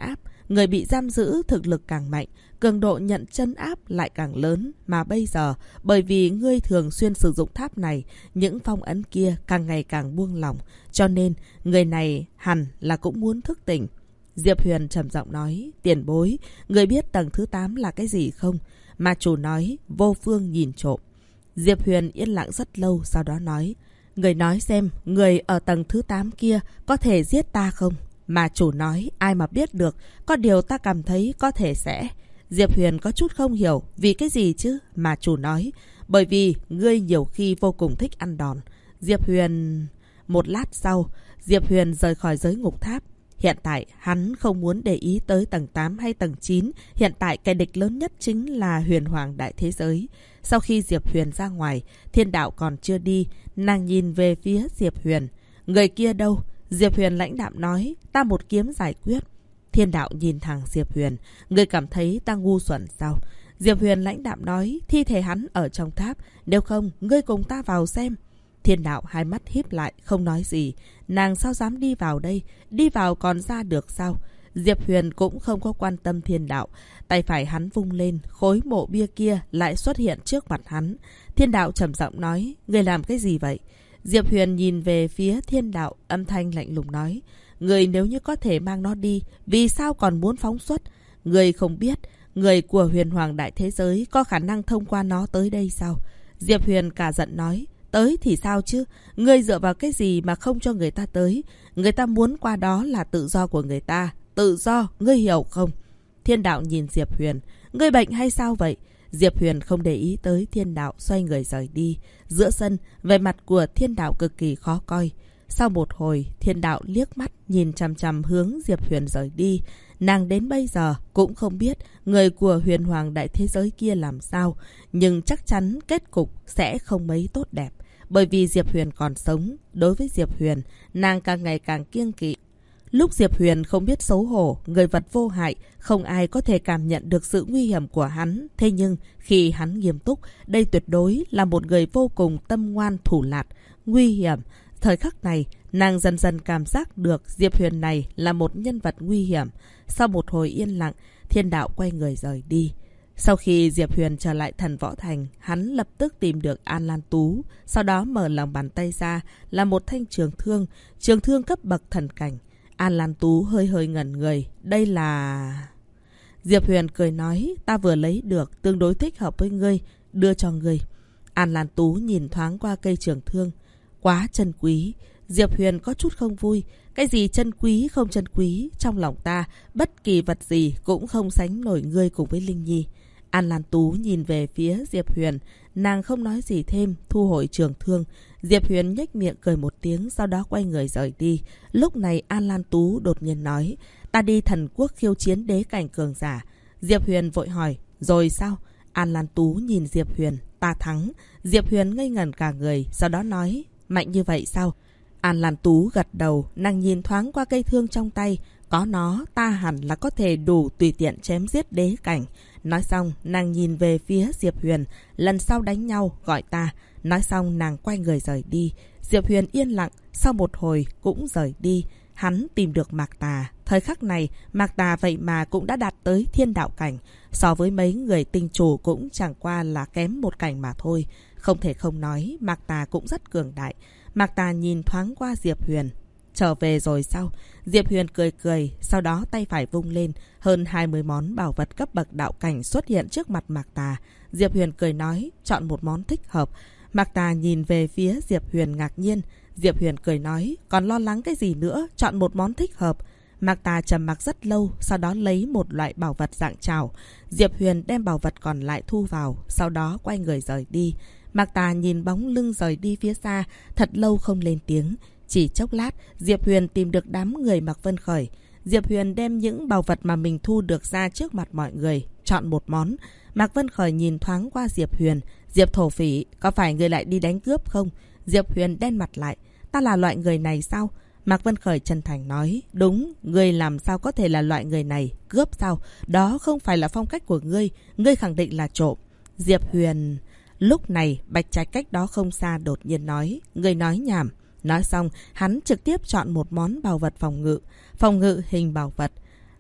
người bị giam giữ thực lực càng mạnh, cường độ nhận trấn áp lại càng lớn. Mà bây giờ, bởi vì ngươi thường xuyên sử dụng tháp này, những phong ấn kia càng ngày càng buông lỏng. Cho nên, người này hẳn là cũng muốn thức tỉnh. Diệp Huyền trầm giọng nói, tiền bối, người biết tầng thứ 8 là cái gì không? Mà chủ nói, vô phương nhìn trộm. Diệp Huyền yên lặng rất lâu, sau đó nói, người nói xem, người ở tầng thứ 8 kia có thể giết ta không? Mà chủ nói, ai mà biết được, có điều ta cảm thấy có thể sẽ. Diệp Huyền có chút không hiểu, vì cái gì chứ? Mà chủ nói, bởi vì ngươi nhiều khi vô cùng thích ăn đòn. Diệp Huyền... Một lát sau, Diệp Huyền rời khỏi giới ngục tháp. Hiện tại, hắn không muốn để ý tới tầng 8 hay tầng 9. Hiện tại, kẻ địch lớn nhất chính là huyền hoàng đại thế giới. Sau khi Diệp Huyền ra ngoài, Thiên Đạo còn chưa đi. Nàng nhìn về phía Diệp Huyền. Người kia đâu? Diệp Huyền lãnh đạm nói, ta một kiếm giải quyết. Thiên Đạo nhìn thẳng Diệp Huyền. Người cảm thấy ta ngu xuẩn sao? Diệp Huyền lãnh đạm nói, thi thể hắn ở trong tháp. Nếu không, ngươi cùng ta vào xem. Thiên Đạo hai mắt híp lại, không nói gì. Nàng sao dám đi vào đây? Đi vào còn ra được sao? Diệp Huyền cũng không có quan tâm Thiên Đạo. Tay phải hắn vung lên, khối mộ bia kia lại xuất hiện trước mặt hắn. Thiên Đạo trầm giọng nói, người làm cái gì vậy? Diệp Huyền nhìn về phía Thiên Đạo, âm thanh lạnh lùng nói, người nếu như có thể mang nó đi, vì sao còn muốn phóng xuất? Người không biết, người của huyền hoàng đại thế giới có khả năng thông qua nó tới đây sao? Diệp Huyền cả giận nói, tới thì sao chứ? Ngươi dựa vào cái gì mà không cho người ta tới? Người ta muốn qua đó là tự do của người ta. Tự do, ngươi hiểu không? Thiên Đạo nhìn Diệp Huyền. Ngươi bệnh hay sao vậy? Diệp Huyền không để ý tới Thiên Đạo, xoay người rời đi. Giữa sân, vẻ mặt của Thiên Đạo cực kỳ khó coi. Sau một hồi, Thiên Đạo liếc mắt nhìn chằm chằm hướng Diệp Huyền rời đi. Nàng đến bây giờ cũng không biết người của huyền hoàng đại thế giới kia làm sao. Nhưng chắc chắn kết cục sẽ không mấy tốt đẹp. Bởi vì Diệp Huyền còn sống, đối với Diệp Huyền, nàng càng ngày càng kiêng kỵ. Lúc Diệp Huyền không biết xấu hổ, người vật vô hại, không ai có thể cảm nhận được sự nguy hiểm của hắn. Thế nhưng, khi hắn nghiêm túc, đây tuyệt đối là một người vô cùng tâm ngoan thủ lạt, nguy hiểm. Thời khắc này, nàng dần dần cảm giác được Diệp Huyền này là một nhân vật nguy hiểm. Sau một hồi yên lặng, Thiên Đạo quay người rời đi. Sau khi Diệp Huyền trở lại Thần Võ Thành, hắn lập tức tìm được An Lan Tú. Sau đó mở lòng bàn tay ra là một thanh trường thương cấp bậc thần cảnh. An Lan Tú hơi hơi ngẩn người. Đây là... Diệp Huyền cười nói, ta vừa lấy được, tương đối thích hợp với ngươi, đưa cho ngươi. An Lan Tú nhìn thoáng qua cây trường thương. Quá chân quý. Diệp Huyền có chút không vui. Cái gì chân quý không chân quý, trong lòng ta, bất kỳ vật gì cũng không sánh nổi ngươi cùng với Linh Nhi. An Lan Tú nhìn về phía Diệp Huyền, nàng không nói gì thêm, thu hồi trường thương. Diệp Huyền nhếch miệng cười một tiếng, sau đó quay người rời đi. Lúc này An Lan Tú đột nhiên nói, ta đi thần quốc khiêu chiến đế cảnh cường giả. Diệp Huyền vội hỏi, rồi sao? An Lan Tú nhìn Diệp Huyền, ta thắng. Diệp Huyền ngây ngẩn cả người, sau đó nói, mạnh như vậy sao? An Lan Tú gật đầu, nàng nhìn thoáng qua cây thương trong tay. Có nó, ta hẳn là có thể đủ tùy tiện chém giết đế cảnh. Nói xong, nàng nhìn về phía Diệp Huyền. Lần sau đánh nhau, gọi ta. Nói xong, nàng quay người rời đi. Diệp Huyền yên lặng, sau một hồi cũng rời đi. Hắn tìm được Mạc Tà. Thời khắc này, Mạc Tà vậy mà cũng đã đạt tới thiên đạo cảnh. So với mấy người tinh chủ cũng chẳng qua là kém một cảnh mà thôi. Không thể không nói, Mạc Tà cũng rất cường đại. Mạc Tà nhìn thoáng qua Diệp Huyền. Trở về rồi sao? Diệp Huyền cười cười, sau đó tay phải vung lên. Hơn 20 món bảo vật cấp bậc đạo cảnh xuất hiện trước mặt Mạc Tà. Diệp Huyền cười nói, chọn một món thích hợp. Mạc Tà nhìn về phía Diệp Huyền ngạc nhiên. Diệp Huyền cười nói, còn lo lắng cái gì nữa, chọn một món thích hợp. Mạc Tà trầm mặc rất lâu, sau đó lấy một loại bảo vật dạng trảo. Diệp Huyền đem bảo vật còn lại thu vào, sau đó quay người rời đi. Mạc Tà nhìn bóng lưng rời đi phía xa, thật lâu không lên tiếng. Chỉ chốc lát, Diệp Huyền tìm được đám người Mạc Vân Khởi. Diệp Huyền đem những bảo vật mà mình thu được ra trước mặt mọi người, chọn một món. Mạc Vân Khởi nhìn thoáng qua Diệp Huyền. Diệp thổ phỉ, có phải người lại đi đánh cướp không? Diệp Huyền đen mặt lại. Ta là loại người này sao? Mạc Vân Khởi chân thành nói. Đúng, ngươi làm sao có thể là loại người này? Cướp sao? Đó không phải là phong cách của ngươi. Ngươi khẳng định là trộm. Diệp Huyền... Lúc này, Bạch Trạch cách đó không xa đột nhiên nói. Ngươi nói nhảm. Nói xong, hắn trực tiếp chọn một món bảo vật phòng ngự. Phòng ngự hình bảo vật.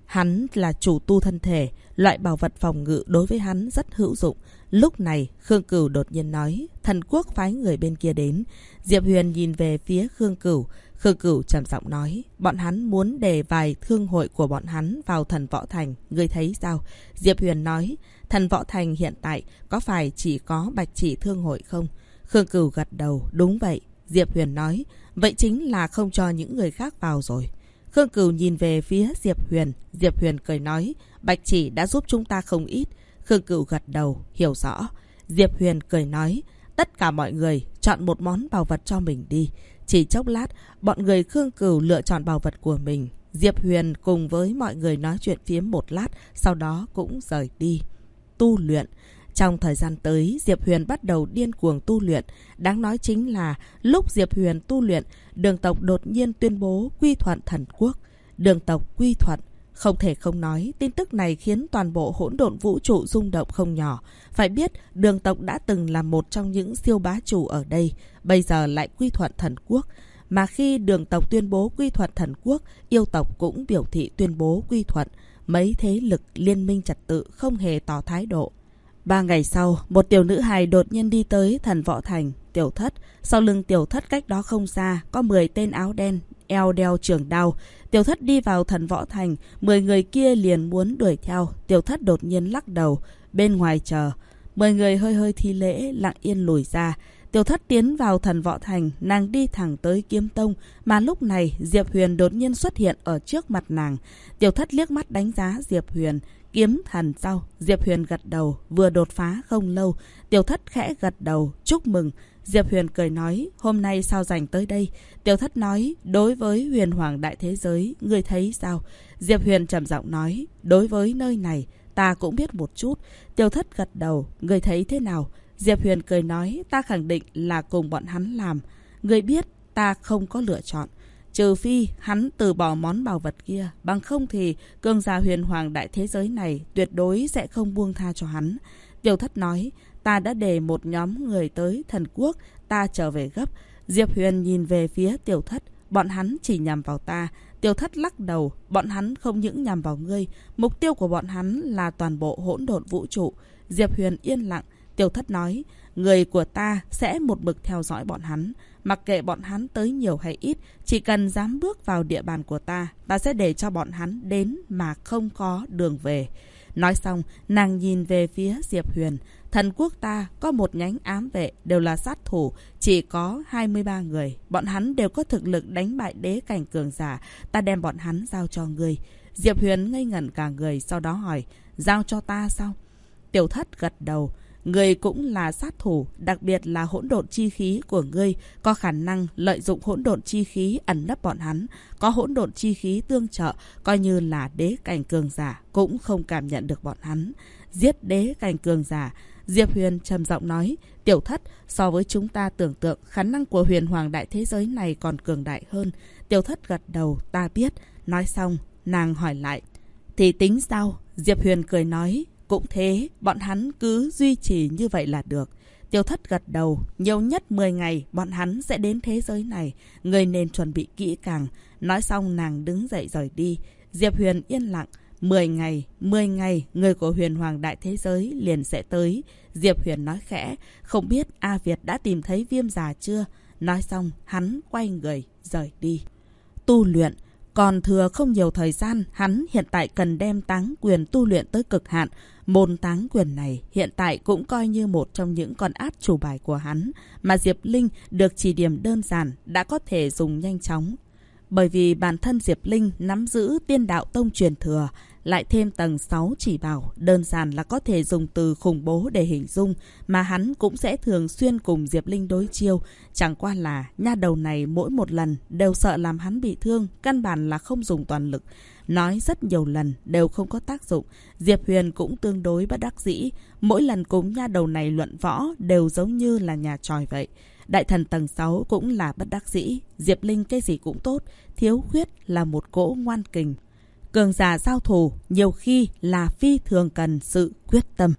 Hắn là chủ tu thân thể, loại bảo vật phòng ngự đối với hắn rất hữu dụng. Lúc này, Khương Cửu đột nhiên nói, thần quốc phái người bên kia đến. Diệp Huyền nhìn về phía Khương Cửu. Khương Cửu trầm giọng nói, bọn hắn muốn đề vài thương hội của bọn hắn vào Thần Võ Thành, ngươi thấy sao? Diệp Huyền nói, Thần Võ Thành hiện tại có phải chỉ có Bạch Chỉ thương hội không? Khương Cửu gật đầu, đúng vậy. Diệp Huyền nói, vậy chính là không cho những người khác vào rồi. Khương Cửu nhìn về phía Diệp Huyền. Diệp Huyền cười nói, Bạch Chỉ đã giúp chúng ta không ít. Khương Cửu gật đầu, hiểu rõ. Diệp Huyền cười nói, tất cả mọi người chọn một món bảo vật cho mình đi. Chỉ chốc lát, bọn người Khương Cửu lựa chọn bảo vật của mình. Diệp Huyền cùng với mọi người nói chuyện phiếm một lát, sau đó cũng rời đi. Tu luyện. Trong thời gian tới, Diệp Huyền bắt đầu điên cuồng tu luyện. Đáng nói chính là lúc Diệp Huyền tu luyện, Đường tộc đột nhiên tuyên bố quy thuận thần quốc. Đường tộc quy thuận. Không thể không nói, tin tức này khiến toàn bộ hỗn độn vũ trụ rung động không nhỏ. Phải biết, Đường tộc đã từng là một trong những siêu bá chủ ở đây, bây giờ lại quy thuận thần quốc. Mà khi Đường tộc tuyên bố quy thuận thần quốc, yêu tộc cũng biểu thị tuyên bố quy thuận. Mấy thế lực liên minh trật tự không hề tỏ thái độ. 3 ngày sau, một tiểu nữ hài đột nhiên đi tới Thần Võ Thành. Tiểu Thất, sau lưng Tiểu Thất cách đó không xa, có 10 tên áo đen, eo đeo trường đao. Tiểu Thất đi vào Thần Võ Thành, 10 người kia liền muốn đuổi theo. Tiểu Thất đột nhiên lắc đầu, bên ngoài chờ. 10 người hơi hơi thi lễ, lặng yên lùi ra. Tiểu Thất tiến vào Thần Võ Thành, nàng đi thẳng tới Kiếm Tông, mà lúc này Diệp Huyền đột nhiên xuất hiện ở trước mặt nàng. Tiểu Thất liếc mắt đánh giá Diệp Huyền. Kiếm thần sao? Diệp Huyền gật đầu, vừa đột phá không lâu. Tiểu Thất khẽ gật đầu, chúc mừng. Diệp Huyền cười nói, hôm nay sao rảnh tới đây? Tiểu Thất nói, đối với huyền hoàng đại thế giới, ngươi thấy sao? Diệp Huyền trầm giọng nói, đối với nơi này, ta cũng biết một chút. Tiểu Thất gật đầu, ngươi thấy thế nào? Diệp Huyền cười nói, ta khẳng định là cùng bọn hắn làm. Ngươi biết, ta không có lựa chọn. Trừ phi hắn từ bỏ món bảo vật kia, bằng không thì cường giả huyền hoàng đại thế giới này tuyệt đối sẽ không buông tha cho hắn. Tiểu Thất nói, ta đã để một nhóm người tới thần quốc, ta trở về gấp. Diệp Huyền nhìn về phía Tiểu Thất, bọn hắn chỉ nhằm vào ta. Tiểu Thất lắc đầu, bọn hắn không những nhằm vào ngươi, mục tiêu của bọn hắn là toàn bộ hỗn độn vũ trụ. Diệp Huyền yên lặng. Tiểu Thất nói, người của ta sẽ một mực theo dõi bọn hắn. Mặc kệ bọn hắn tới nhiều hay ít, chỉ cần dám bước vào địa bàn của ta, ta sẽ để cho bọn hắn đến mà không có đường về. Nói xong, nàng nhìn về phía Diệp Huyền. Thần quốc ta có một nhánh ám vệ, đều là sát thủ, chỉ có 23 người. Bọn hắn đều có thực lực đánh bại đế cảnh cường giả. Ta đem bọn hắn giao cho ngươi. Diệp Huyền ngây ngẩn cả người, sau đó hỏi, giao cho ta sao? Tiểu Thất gật đầu. Ngươi cũng là sát thủ, đặc biệt là hỗn độn chi khí của ngươi, có khả năng lợi dụng hỗn độn chi khí ẩn nấp bọn hắn. Có hỗn độn chi khí tương trợ, coi như là đế cảnh cường giả, cũng không cảm nhận được bọn hắn. Giết đế cảnh cường giả. Diệp Huyền trầm giọng nói, Tiểu Thất, so với chúng ta tưởng tượng, khả năng của huyền hoàng đại thế giới này còn cường đại hơn. Tiểu Thất gật đầu, ta biết. Nói xong, nàng hỏi lại, thì tính sao? Diệp Huyền cười nói, cũng thế, bọn hắn cứ duy trì như vậy là được. Tiểu Thất gật đầu, nhiều nhất 10 ngày bọn hắn sẽ đến thế giới này, người nên chuẩn bị kỹ càng. Nói xong nàng đứng dậy rời đi. Diệp Huyền yên lặng, 10 ngày, người của huyền hoàng đại thế giới liền sẽ tới. Diệp Huyền nói khẽ, không biết A Việt đã tìm thấy Viêm Già chưa? Nói xong, hắn quay người, rời đi. Tu luyện. Còn thừa không nhiều thời gian, hắn hiện tại cần đem táng quyền tu luyện tới cực hạn. Môn táng quyền này hiện tại cũng coi như một trong những con át chủ bài của hắn, mà Diệp Linh được chỉ điểm đơn giản đã có thể dùng nhanh chóng. Bởi vì bản thân Diệp Linh nắm giữ Tiên Đạo Tông truyền thừa, lại thêm tầng 6 chỉ bảo, đơn giản là có thể dùng từ khủng bố để hình dung, mà hắn cũng sẽ thường xuyên cùng Diệp Linh đối chiêu. Chẳng qua là nha đầu này mỗi một lần đều sợ làm hắn bị thương, căn bản là không dùng toàn lực. Nói rất nhiều lần đều không có tác dụng. Diệp Huyền cũng tương đối bất đắc dĩ, mỗi lần cùng nha đầu này luận võ đều giống như là nhà tròi vậy. Đại thần tầng 6 cũng là bất đắc dĩ, Diệp Linh cái gì cũng tốt, thiếu khuyết là một cỗ ngoan kình. Cường giả giao thủ nhiều khi là phi thường cần sự quyết tâm.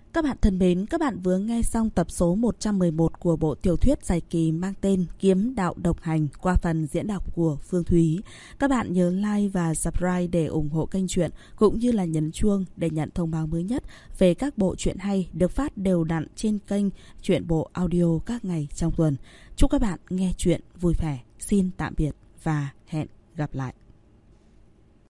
Các bạn thân mến, các bạn vừa nghe xong tập số 111 của bộ tiểu thuyết dài kỳ mang tên Kiếm Đạo Độc Hành qua phần diễn đọc của Phương Thúy. Các bạn nhớ like và subscribe để ủng hộ kênh truyện, cũng như là nhấn chuông để nhận thông báo mới nhất về các bộ truyện hay được phát đều đặn trên kênh Truyện Bộ Audio các ngày trong tuần. Chúc các bạn nghe truyện vui vẻ. Xin tạm biệt và hẹn gặp lại.